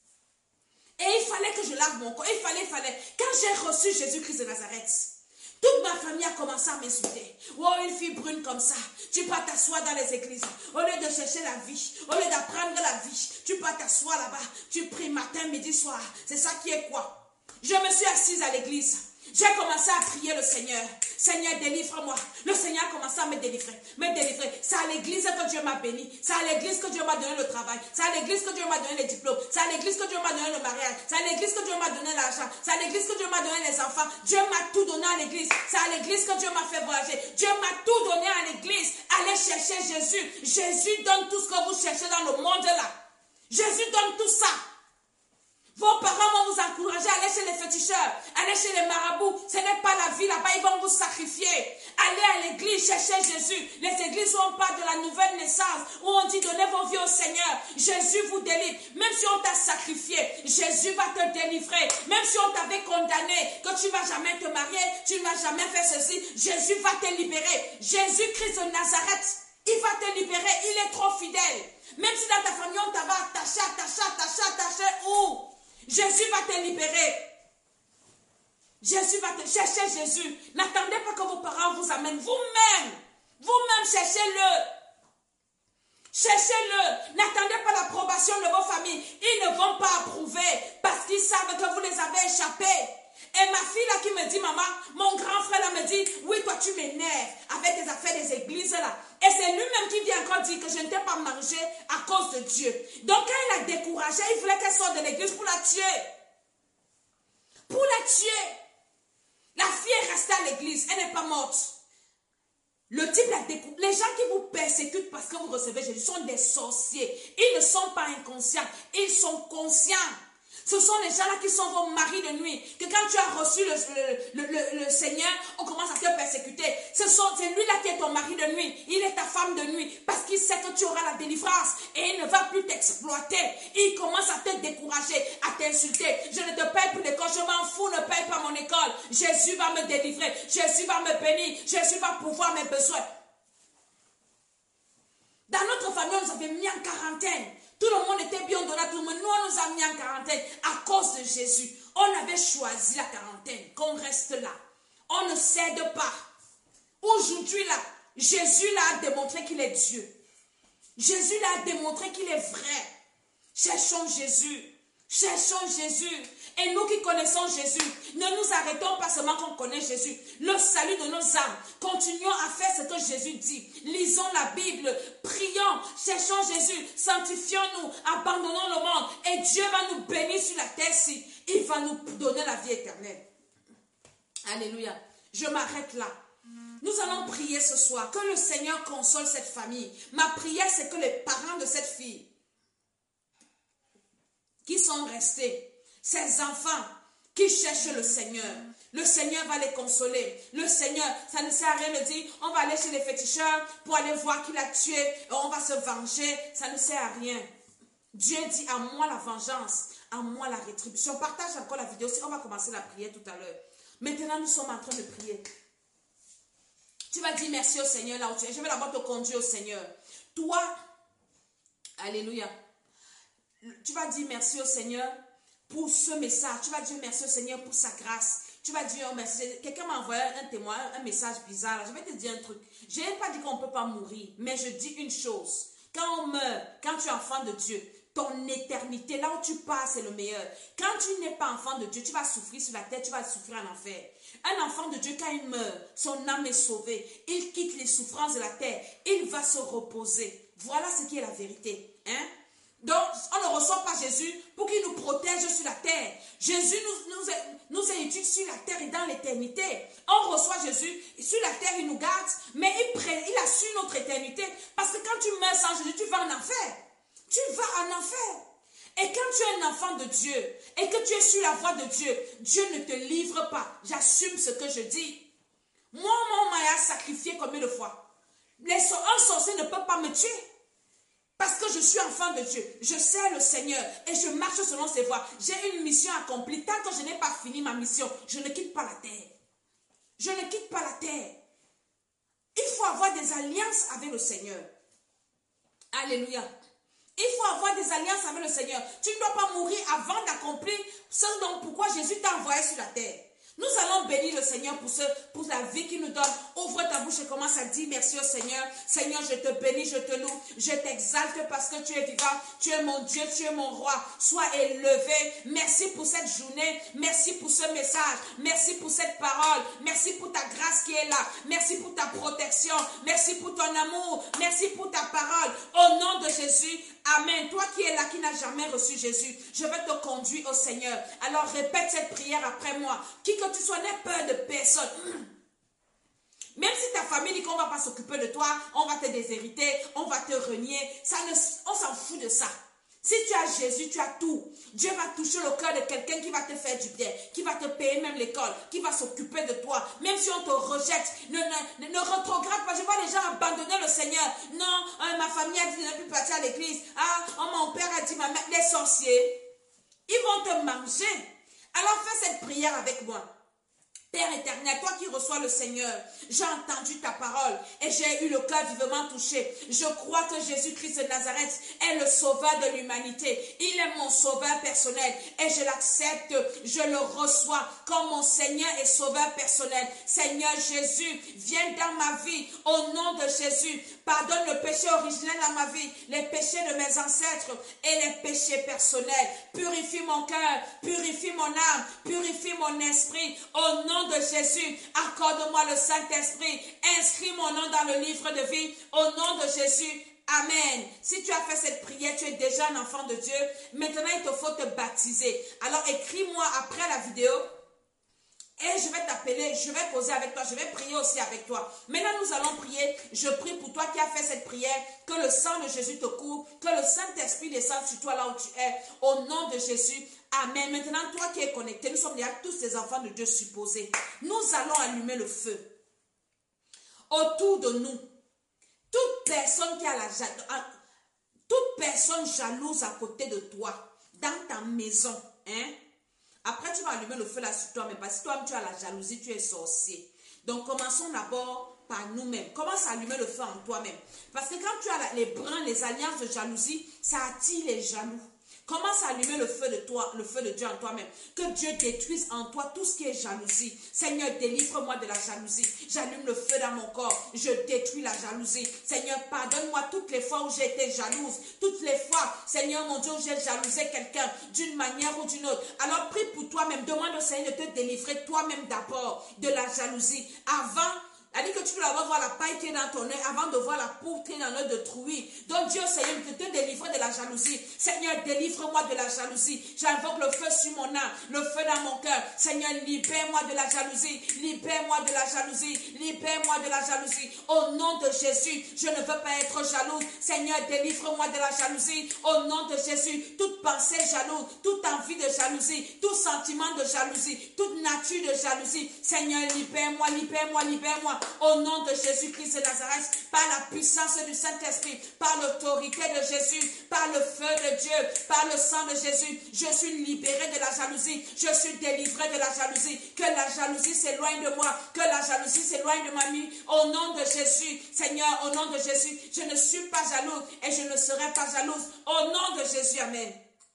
Et il fallait que je lave mon corps. Il fallait. Quand j'ai reçu Jésus-Christ de Nazareth, toute ma famille a commencé à m'insulter. Oh, une fille brune comme ça. Tu peux t'asseoir dans les églises. Au lieu de chercher la vie, au lieu d'apprendre la vie, tu peux t'asseoir là-bas. Tu pries matin, midi, soir. C'est ça qui est quoi? Je me suis assise à l'église. J'ai commencé à prier le Seigneur. Seigneur, délivre-moi. Le Seigneur a commencé à me délivrer. C'est à l'église que Dieu m'a béni. C'est à l'église que Dieu m'a donné le travail. C'est à l'église que Dieu m'a donné les diplômes. C'est à l'église que Dieu m'a donné le mariage. C'est à l'église que Dieu m'a donné l'argent. C'est à l'église que Dieu m'a donné les enfants. Dieu m'a tout donné à l'église. C'est à l'église que Dieu m'a fait voyager. Dieu m'a tout donné à l'église. Allez chercher Jésus. Jésus donne tout ce que vous cherchez dans le monde là. Jésus donne tout ça. Vos parents vont vous encourager à aller chez les féticheurs, aller chez les marabouts. Ce n'est pas la vie là-bas, ils vont vous sacrifier. Allez à l'église, cherchez Jésus. Les églises où on parle de la nouvelle naissance, où on dit donnez vos vies au Seigneur. Jésus vous délivre. Même si on t'a sacrifié, Jésus va te délivrer. Même si on t'avait condamné, que tu ne vas jamais te marier, tu ne vas jamais faire ceci, Jésus va te libérer. Jésus-Christ de Nazareth, il va te libérer, il est trop fidèle. Même si dans ta famille on t'avait attaché, où? Jésus va te libérer. Jésus va te chercher Jésus. N'attendez pas que vos parents vous amènent. Vous-même cherchez-le. Cherchez-le. N'attendez pas l'approbation de vos familles. Ils ne vont pas approuver parce qu'ils savent que vous les avez échappés. Et ma fille là qui me dit, maman, mon grand frère là me dit, oui, toi tu m'énerves avec tes affaires des églises là. Et c'est lui-même qui vient encore dire que je ne t'ai pas mangé à cause de Dieu. Donc quand il a découragé, il voulait qu'elle sorte de l'église pour la tuer. Pour la tuer. La fille est restée à l'église, elle n'est pas morte. Le type l'a découvert. Les gens qui vous persécutent parce que vous recevez Jésus sont des sorciers. Ils ne sont pas inconscients, ils sont conscients. Ce sont les gens-là qui sont vos maris de nuit. Que quand tu as reçu le Seigneur, on commence à te persécuter. C'est lui-là qui est ton mari de nuit. Il est ta femme de nuit. Parce qu'il sait que tu auras la délivrance. Et il ne va plus t'exploiter. Il commence à te décourager, à t'insulter. Je ne te paye plus l'école. Je m'en fous, ne paye pas mon école. Jésus va me délivrer. Jésus va me bénir. Jésus va pourvoir mes besoins. Dans notre famille, on nous avait mis en quarantaine. Tout le monde était bien donné à tout le monde. Nous, on nous a mis en quarantaine à cause de Jésus. On avait choisi la quarantaine, qu'on reste là. On ne cède pas. Aujourd'hui, là, Jésus là, a démontré qu'il est Dieu. Jésus là, a démontré qu'il est vrai. Cherchons Jésus. Cherchons Jésus. Et nous qui connaissons Jésus, ne nous arrêtons pas seulement qu'on connaît Jésus. Le salut de nos âmes. Continuons à faire ce que Jésus dit. Lisons la Bible. Prions. Cherchons Jésus. Sanctifions-nous. Abandonnons le monde. Et Dieu va nous bénir sur la terre-ci. Il va nous donner la vie éternelle. Alléluia. Je m'arrête là. Nous allons prier ce soir. Que le Seigneur console cette famille. Ma prière, c'est que les parents de cette fille qui sont restés, ces enfants qui cherchent le Seigneur va les consoler. Le Seigneur, ça ne sert à rien de dire, on va aller chez les féticheurs pour aller voir qui l'a tué, et on va se venger, ça ne sert à rien. Dieu dit, à moi la vengeance, à moi la rétribution. Partage encore la vidéo, on va commencer la prière tout à l'heure. Maintenant, nous sommes en train de prier. Tu vas dire merci au Seigneur là où tu es. Je vais d'abord te conduire au Seigneur. Toi, alléluia. Tu vas dire merci au Seigneur pour ce message. Tu vas dire merci au Seigneur pour sa grâce. Tu vas dire oh, merci. Quelqu'un m'a envoyé un témoin, un message bizarre. Je vais te dire un truc. Je n'ai pas dit qu'on ne peut pas mourir, mais je dis une chose. Quand on meurt, quand tu es enfant de Dieu, ton éternité, là où tu pars, c'est le meilleur. Quand tu n'es pas enfant de Dieu, tu vas souffrir sur la terre, tu vas souffrir en enfer. Un enfant de Dieu, quand il meurt, son âme est sauvée. Il quitte les souffrances de la terre. Il va se reposer. Voilà ce qui est la vérité. Hein? Donc, on ne reçoit pas Jésus pour qu'il nous protège sur la terre. Jésus nous est utile sur la terre et dans l'éternité. On reçoit Jésus, sur la terre il nous garde, mais il assure notre éternité. Parce que quand tu meurs sans Jésus, tu vas en enfer. Tu vas en enfer. Et quand tu es un enfant de Dieu et que tu es sur la voie de Dieu, Dieu ne te livre pas. J'assume ce que je dis. Moi, on m'a sacrifié combien de fois? Un sorcier ne peut pas me tuer. Parce que je suis enfant de Dieu. Je sers le Seigneur et je marche selon ses voies. J'ai une mission accomplie. Tant que je n'ai pas fini ma mission, je ne quitte pas la terre. Je ne quitte pas la terre. Il faut avoir des alliances avec le Seigneur. Alléluia. Il faut avoir des alliances avec le Seigneur. Tu ne dois pas mourir avant d'accomplir ce dont pourquoi Jésus t'a envoyé sur la terre. Nous allons bénir le Seigneur pour la vie qu'il nous donne. Ouvre ta bouche et commence à dire merci au Seigneur. Seigneur, je te bénis, je te loue, je t'exalte parce que tu es vivant. Tu es mon Dieu, tu es mon roi. Sois élevé. Merci pour cette journée. Merci pour ce message. Merci pour cette parole. Merci pour ta grâce qui est là. Merci pour ta protection. Merci pour ton amour. Merci pour ta parole. Au nom de Jésus, amen. Toi qui es là, qui n'as jamais reçu Jésus, je vais te conduire au Seigneur. Alors répète cette prière après moi. Qui que tu sois, n'aie peur de personne. Même si ta famille dit qu'on ne va pas s'occuper de toi, on va te déshériter, on va te renier, on s'en fout de ça. Si tu as Jésus, tu as tout. Dieu va toucher le cœur de quelqu'un qui va te faire du bien, qui va te payer même l'école, qui va s'occuper de toi. Même si on te rejette, ne retrograde pas. Je vois les gens abandonner le Seigneur. Non, ma famille a dit de ne plus partir à l'église. Mon père a dit, ma mère, les sorciers, ils vont te manger. Alors fais cette prière avec moi. Père éternel, toi qui reçois le Seigneur, j'ai entendu ta parole et j'ai eu le cœur vivement touché. Je crois que Jésus-Christ de Nazareth est le sauveur de l'humanité. Il est mon sauveur personnel et je l'accepte, je le reçois comme mon Seigneur et sauveur personnel. Seigneur Jésus, viens dans ma vie au nom de Jésus. Pardonne le péché originel dans ma vie, les péchés de mes ancêtres et les péchés personnels. Purifie mon cœur, purifie mon âme, purifie mon esprit. Au nom de Jésus, accorde-moi le Saint-Esprit. Inscris mon nom dans le livre de vie. Au nom de Jésus, amen. Si tu as fait cette prière, tu es déjà un enfant de Dieu. Maintenant, il te faut te baptiser. Alors, écris-moi après la vidéo. Et je vais t'appeler, je vais causer avec toi, je vais prier aussi avec toi. Maintenant, nous allons prier. Je prie pour toi qui as fait cette prière, que le sang de Jésus te couvre, que le Saint-Esprit descende sur toi là où tu es. Au nom de Jésus, amen. Maintenant, toi qui es connecté, nous sommes déjà tous des enfants de Dieu supposés. Nous allons allumer le feu autour de nous. Toute personne qui a toute personne jalouse à côté de toi, dans ta maison, hein? Après, tu vas allumer le feu là sur toi, mais parce que toi-même tu as la jalousie, tu es sorcier. Donc, commençons d'abord par nous-mêmes. Commence à allumer le feu en toi-même. Parce que quand tu as les brins, les alliances de jalousie, ça attire les jaloux. Commence à allumer le feu de toi, le feu de Dieu en toi-même. Que Dieu détruise en toi tout ce qui est jalousie. Seigneur, délivre-moi de la jalousie. J'allume le feu dans mon corps. Je détruis la jalousie. Seigneur, pardonne-moi toutes les fois où j'ai été jalouse. Toutes les fois, Seigneur mon Dieu, où j'ai jalousé quelqu'un d'une manière ou d'une autre. Alors prie pour toi-même. Demande au Seigneur de te délivrer toi-même d'abord de la jalousie. Avant, elle dit que tu dois voir la paille qui est dans ton œil avant de voir la poutre qui est dans l'œil de trouille. Donc Dieu, Seigneur, de te délivrer de la jalousie. Seigneur, délivre-moi de la jalousie. J'invoque le feu sur mon âme, le feu dans mon cœur. Seigneur, libère-moi de la jalousie. Libère-moi de la jalousie. Libère-moi de la jalousie. Au nom de Jésus, je ne veux pas être jalouse. Seigneur, délivre-moi de la jalousie. Au nom de Jésus, toute pensée jalouse, toute envie de jalousie, tout sentiment de jalousie, toute nature de jalousie. Seigneur, libère-moi, libère-moi, libère-moi. Au nom de Jésus-Christ de Nazareth, par la puissance du Saint-Esprit, par l'autorité de Jésus, par le feu de Dieu, par le sang de Jésus, je suis libéré de la jalousie, je suis délivré de la jalousie, que la jalousie s'éloigne de moi, que la jalousie s'éloigne de ma vie, au nom de Jésus, Seigneur, au nom de Jésus, je ne suis pas jalouse et je ne serai pas jalouse, au nom de Jésus, amen.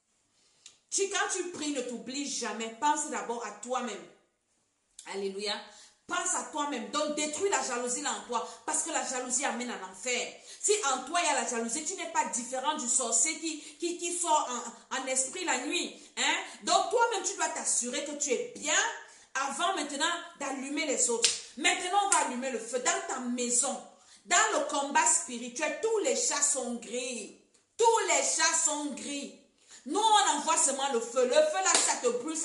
Quand tu pries, ne t'oublie jamais, pense d'abord à toi-même, alléluia. Pense à toi-même. Donc, détruis la jalousie là en toi. Parce que la jalousie amène en enfer. Si en toi, il y a la jalousie, tu n'es pas différent du sorcier qui sort en esprit la nuit. Hein? Donc, toi-même, tu dois t'assurer que tu es bien avant maintenant d'allumer les autres. Maintenant, on va allumer le feu dans ta maison. Dans le combat spirituel, tous les chats sont gris. Tous les chats sont gris. Nous, on envoie seulement le feu. Le feu là, ça te brûle, c'est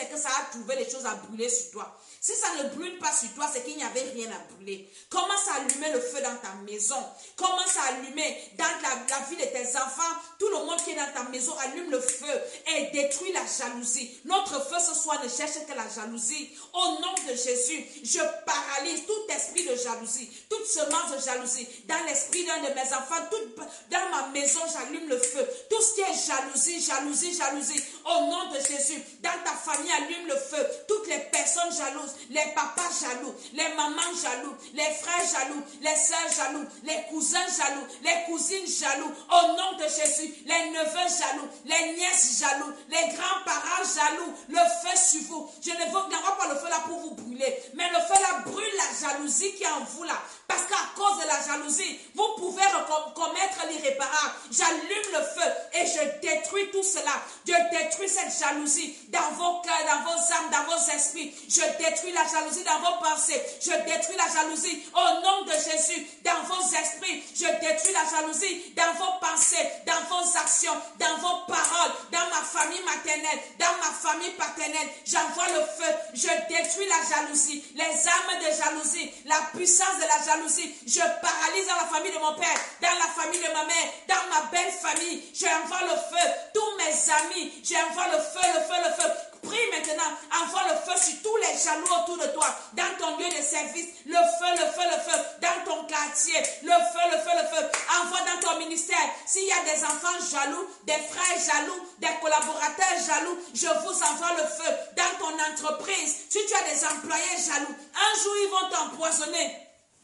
c'est que ça a trouvé les choses à brûler sur toi. Si ça ne brûle pas sur toi, c'est qu'il n'y avait rien à brûler. Commence à allumer le feu dans ta maison. Commence à allumer dans la vie de tes enfants. Tout le monde qui est dans ta maison, allume le feu et détruis la jalousie. Notre feu ce soir ne cherche que la jalousie. Au nom de Jésus, je paralyse tout esprit de jalousie, toute semence de jalousie. Dans l'esprit d'un de mes enfants, dans ma maison, j'allume le feu. Tout ce qui est jalousie, jalousie, jalousie. Au nom de Jésus, dans ta famille, allume le feu. Toutes les personnes jalouses, les papas jaloux, les mamans jaloux, les frères jaloux, les sœurs jaloux, les cousins jaloux, les cousines jaloux, au nom de Jésus, les neveux jaloux, les nièces jaloux, les grands-parents jaloux, le feu sur vous. Je ne n'envoie pas le feu là pour vous brûler, mais le feu là brûle la jalousie qui est en vous là. Parce qu'à cause de la jalousie, vous pouvez commettre l'irréparable. J'allume le feu et je détruis tout cela. Je détruis cette jalousie dans vos cœurs, dans vos âmes, dans vos esprits. Je détruis la jalousie dans vos pensées. Je détruis la jalousie au nom de Jésus dans vos esprits. Je détruis la jalousie dans vos pensées, dans vos actions, dans vos paroles, dans ma famille maternelle, dans ma famille paternelle. J'envoie le feu. Je détruis la jalousie, les armes de jalousie, la puissance de la jalousie. Je paralyse dans la famille de mon père, dans la famille de ma mère, dans ma belle famille. J'envoie le feu. Tous mes amis, j'envoie le feu, le feu, le feu. Prie maintenant, envoie le feu sur tous les jaloux autour de toi, dans ton lieu de service, le feu, le feu, le feu, dans ton quartier, le feu, le feu, le feu, envoie dans ton ministère. S'il y a des enfants jaloux, des frères jaloux, des collaborateurs jaloux, je vous envoie le feu. Dans ton entreprise, si tu as des employés jaloux, un jour ils vont t'empoisonner,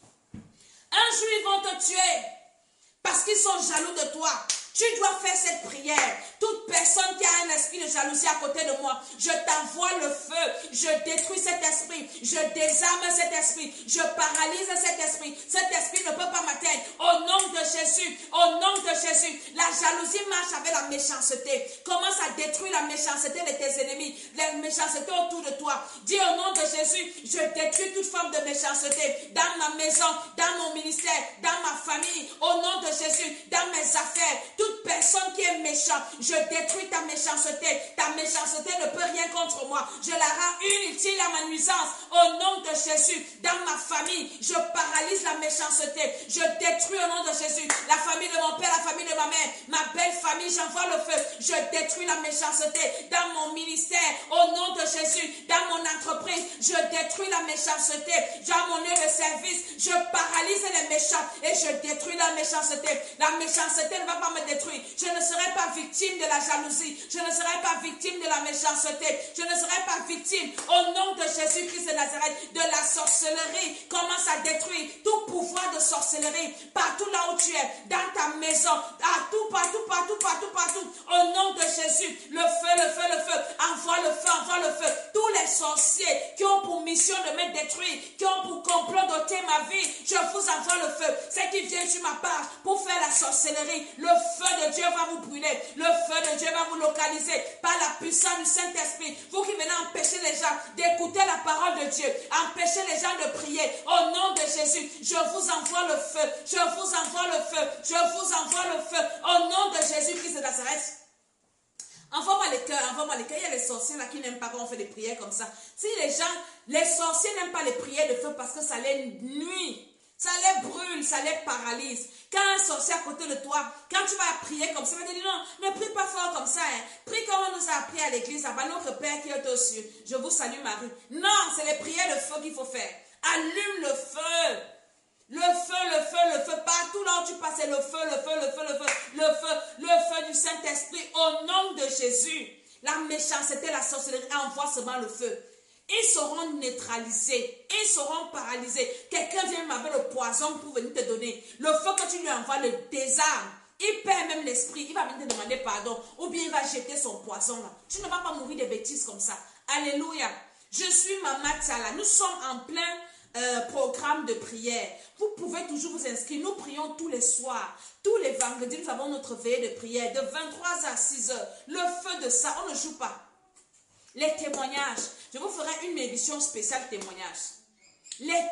un jour ils vont te tuer, parce qu'ils sont jaloux de toi. Tu dois faire cette prière. Toute personne qui a un esprit de jalousie à côté de moi, je t'envoie le feu. Je détruis cet esprit. Je désarme cet esprit. Je paralyse cet esprit. Cet esprit ne peut pas m'atteindre. Au nom de Jésus. Au nom de Jésus. La jalousie marche avec la méchanceté. Commence à détruire la méchanceté de tes ennemis. La méchanceté autour de toi. Dis au nom de Jésus, je détruis toute forme de méchanceté. Dans ma maison, dans mon ministère, dans ma famille. Au nom de Jésus, dans mes affaires. Toute personne qui est méchante, je détruis ta méchanceté. Ta méchanceté ne peut rien contre moi. Je la rends inutile à ma nuisance. Au nom de Jésus, dans ma famille, je paralyse la méchanceté. Je détruis au nom de Jésus la famille de mon père, la famille de ma mère, ma belle famille, j'envoie le feu. Je détruis la méchanceté dans mon ministère. Au nom de Jésus, dans mon entreprise, je détruis la méchanceté. Dans mon lieu de service, je paralyse les méchants et je détruis la méchanceté. La méchanceté ne va pas me détruire. Je ne serai pas victime de la jalousie. Je ne serai pas victime de la méchanceté. Je ne serai pas victime, au nom de Jésus-Christ de Nazareth, de la sorcellerie. Commence à détruire tout pouvoir de sorcellerie partout là où tu es, dans ta maison, partout. Au nom de Jésus, le feu, le feu, le feu. Envoie le feu, envoie le feu. Tous les sorciers qui ont pour mission de me détruire, qui ont pour complot d'ôter ma vie, je vous envoie le feu. Ceux qui viennent sur ma part pour faire la sorcellerie, le feu de Dieu va vous brûler. Le feu de Dieu va vous localiser par la puissance du Saint-Esprit. Vous qui venez empêcher les gens d'écouter la parole de Dieu, empêcher les gens de prier, au nom de Jésus, je vous envoie le feu. Je vous envoie le feu. Je vous envoie le feu. Au nom de Jésus-Christ de Nazareth. Envoie-moi les cœurs, envoie-moi les cœurs. Il y a les sorciers là qui n'aiment pas quand on fait des prières comme ça. Si les sorciers n'aiment pas les prières de feu parce que ça les nuit. Ça les brûle, ça les paralyse. Quand un sorcier à côté de toi, quand tu vas prier comme ça, il va te dire non, ne prie pas fort comme ça. Hein. Prie comme on nous a appris à l'église, à notre Père qui est aux cieux. Je vous salue Marie. Non, c'est les prières de feu qu'il faut faire. Allume le feu. Le feu, le feu, le feu. Partout là où tu passes, c'est le feu, le feu, le feu, le feu. Le feu, le feu du Saint-Esprit. Au nom de Jésus. La méchanceté, la sorcellerie, envoie seulement le feu. Ils seront neutralisés. Ils seront paralysés. Quelqu'un vient avec le poison pour venir te donner. Le feu que tu lui envoies le désarme. Il perd même l'esprit. Il va venir te demander pardon. Ou bien il va jeter son poison là. Tu ne vas pas mourir de bêtises comme ça. Alléluia. Je suis Maman Tala. Nous sommes en plein programme de prière. Vous pouvez toujours vous inscrire. Nous prions tous les soirs. Tous les vendredis, nous avons notre veillée de prière de 23h à 6h. Le feu de ça, on ne joue pas. Les témoignages. Je vous ferai une émission spéciale témoignages. Les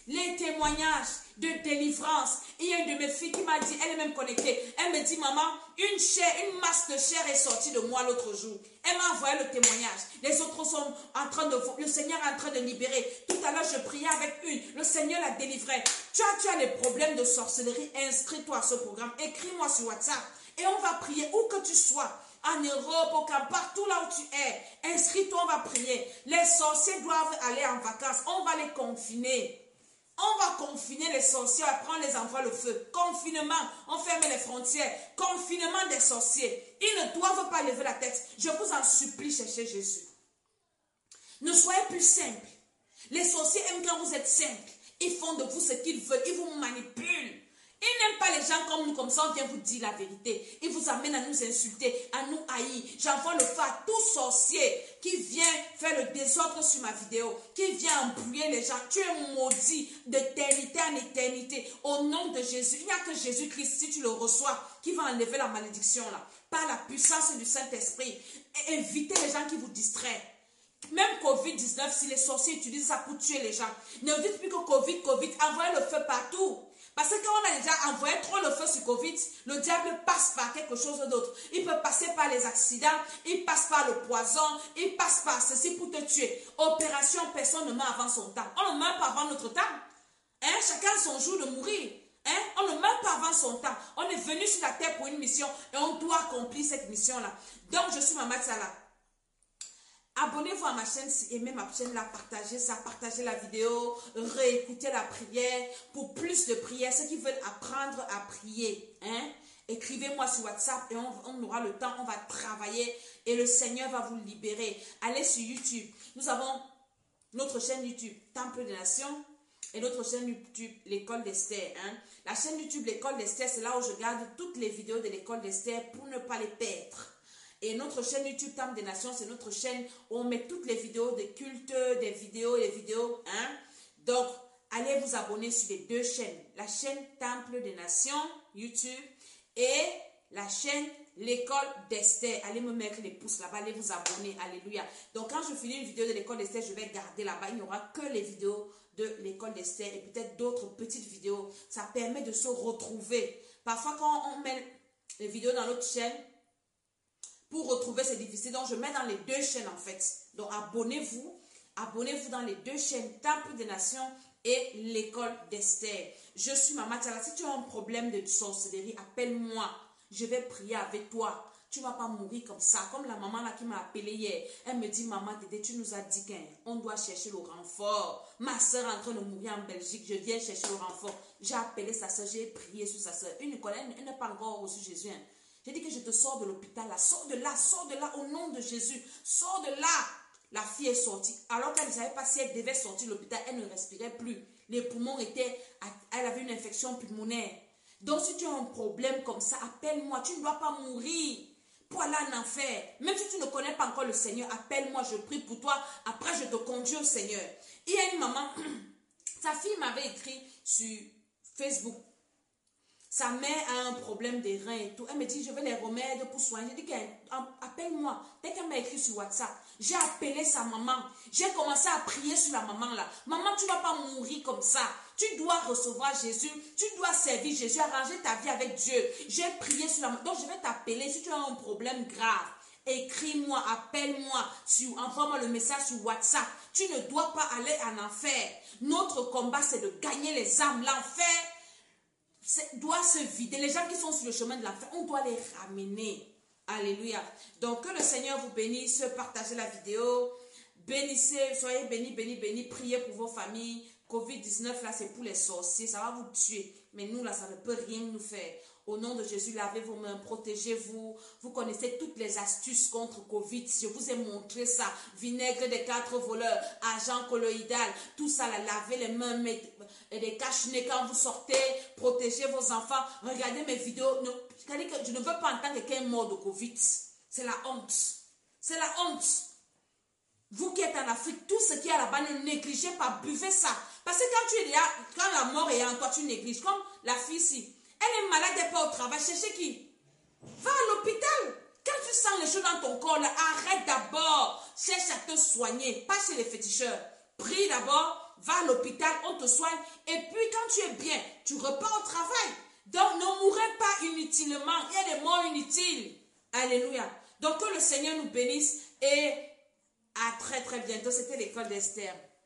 témoignages de délivrance. Il y a une de mes filles qui m'a dit, elle est même connectée. Elle me dit, maman, une masse de chair est sortie de moi l'autre jour. Elle m'a envoyé le témoignage. Les autres sont en train de... Le Seigneur est en train de libérer. Tout à l'heure, je priais avec une. Le Seigneur la délivrait. Tu as des problèmes de sorcellerie. Inscris-toi à ce programme. Écris-moi sur WhatsApp. Et on va prier où que tu sois. En Europe, au Cap, partout là où tu es. Inscris-toi, on va prier. Les sorciers doivent aller en vacances. On va les confiner. On va confiner les sorciers, on va prendre les endroits le feu. Confinement, on ferme les frontières. Confinement des sorciers. Ils ne doivent pas lever la tête. Je vous en supplie, cherchez Jésus. Ne soyez plus simples. Les sorciers aiment quand vous êtes simples. Ils font de vous ce qu'ils veulent. Ils vous manipulent. Ils n'aiment pas les gens comme nous, comme ça on vient vous dire la vérité. Ils vous amènent à nous insulter, à nous haïr. J'envoie le feu à tout sorcier qui vient faire le désordre sur ma vidéo, qui vient embrouiller les gens. Tu es maudit d'éternité en éternité. Au nom de Jésus, il n'y a que Jésus-Christ, si tu le reçois, qui va enlever la malédiction là. Par la puissance du Saint-Esprit. Et évitez les gens qui vous distraient. Même Covid-19, si les sorciers utilisent ça pour tuer les gens, ne dites plus que Covid, envoyez le feu partout. Parce que quand on a déjà envoyé trop le feu sur Covid, le diable passe par quelque chose d'autre. Il peut passer par les accidents, il passe par le poison, il passe par ceci pour te tuer. Opération, personne ne meurt avant son temps. On ne meurt pas avant notre temps. Hein? Chacun a son jour de mourir. Hein? On ne meurt pas avant son temps. On est venu sur la terre pour une mission et on doit accomplir cette mission-là. Donc, je suis Maman Tsala. Abonnez-vous à ma chaîne si aimez ma chaîne, partagez ça, partagez la vidéo, réécoutez la prière pour plus de prières. Ceux qui veulent apprendre à prier, hein, écrivez-moi sur WhatsApp et on aura le temps, on va travailler et le Seigneur va vous libérer. Allez sur YouTube. Nous avons notre chaîne YouTube, Temple des Nations, et notre chaîne YouTube, l'École d'Esther. Hein. La chaîne YouTube, l'École d'Esther, c'est là où je garde toutes les vidéos de l'École d'Esther pour ne pas les perdre. Et notre chaîne YouTube Temple des Nations, c'est notre chaîne où on met toutes les vidéos de culte, des vidéos, hein. Donc, allez vous abonner sur les deux chaînes. La chaîne Temple des Nations, YouTube, et la chaîne l'École d'Esther. Allez me mettre les pouces là-bas, allez vous abonner. Alléluia. Donc, quand je finis une vidéo de l'École d'Esther, je vais garder là-bas. Il n'y aura que les vidéos de l'École d'Esther et peut-être d'autres petites vidéos. Ça permet de se retrouver. Parfois, quand on met les vidéos dans l'autre chaîne, pour retrouver, c'est difficile. Donc, je mets dans les deux chaînes, en fait. Donc, abonnez-vous. Abonnez-vous dans les deux chaînes, Temple des Nations et l'École d'Esther. Je suis Maman Tsala. Si tu as un problème de sorcellerie, appelle-moi. Je vais prier avec toi. Tu ne vas pas mourir comme ça. Comme la maman là qui m'a appelé hier. Elle me dit, maman, Dédé, tu nous as dit qu'on doit chercher le renfort. Ma soeur est en train de mourir en Belgique. Je viens chercher le renfort. J'ai appelé sa soeur. J'ai prié sur sa soeur. Elle n'a pas encore reçu Jésus. Hein. J'ai dit que je te sors de l'hôpital, là. Sors de là, au nom de Jésus. Sors de là. La fille est sortie. Alors qu'elle ne savait pas si elle devait sortir de l'hôpital, elle ne respirait plus. Les poumons étaient... Elle avait une infection pulmonaire. Donc, si tu as un problème comme ça, appelle-moi. Tu ne dois pas mourir pour aller en enfer. Même si tu ne connais pas encore le Seigneur, appelle-moi, je prie pour toi. Après, je te conduis au Seigneur. Il y a une maman, sa fille m'avait écrit sur Facebook. Sa mère a un problème des reins et tout. Elle me dit, je veux les remèdes pour soigner. J'ai dit, appelle-moi. Dès qu'elle m'a écrit sur WhatsApp, j'ai appelé sa maman. J'ai commencé à prier sur la maman là. Maman, tu ne vas pas mourir comme ça. Tu dois recevoir Jésus. Tu dois servir Jésus, arranger ta vie avec Dieu. J'ai prié sur la maman. Donc, je vais t'appeler si tu as un problème grave. Écris-moi, appelle-moi, envoie-moi le message sur WhatsApp. Tu ne dois pas aller en enfer. Notre combat, c'est de gagner les âmes. L'enfer doit se vider. Les gens qui sont sur le chemin de l'enfer, on doit les ramener. Alléluia. Donc, que le Seigneur vous bénisse. Partagez la vidéo. Bénissez, soyez bénis, bénis, bénis. Priez pour vos familles. Covid-19, là, c'est pour les sorciers. Ça va vous tuer. Mais nous, là, ça ne peut rien nous faire. Au nom de Jésus, lavez vos mains, protégez-vous. Vous connaissez toutes les astuces contre Covid. Je vous ai montré ça. Vinaigre des 4 voleurs, agent colloïdal, tout ça, là, lavez les mains, mettez des cache-nez quand vous sortez, protégez vos enfants. Regardez mes vidéos. C'est-à-dire que je ne veux pas entendre quelqu'un mort de Covid. C'est la honte. C'est la honte. Vous qui êtes en Afrique, tout ce qui est là-bas, ne négligez pas, buvez ça. Parce que quand tu es là, quand la mort est en toi, tu négliges. Comme la fille ici. Elle est malade, elle n'est pas au travail. Cherchez qui? Va à l'hôpital. Quand tu sens les choses dans ton corps, là, arrête d'abord. Cherche à te soigner. Pas chez les féticheurs. Prie d'abord. Va à l'hôpital, on te soigne. Et puis, quand tu es bien, tu repars au travail. Donc, ne mourrez pas inutilement. Il y a des morts inutiles. Alléluia. Donc, que le Seigneur nous bénisse et à très très bientôt. C'était l'école d'Esther.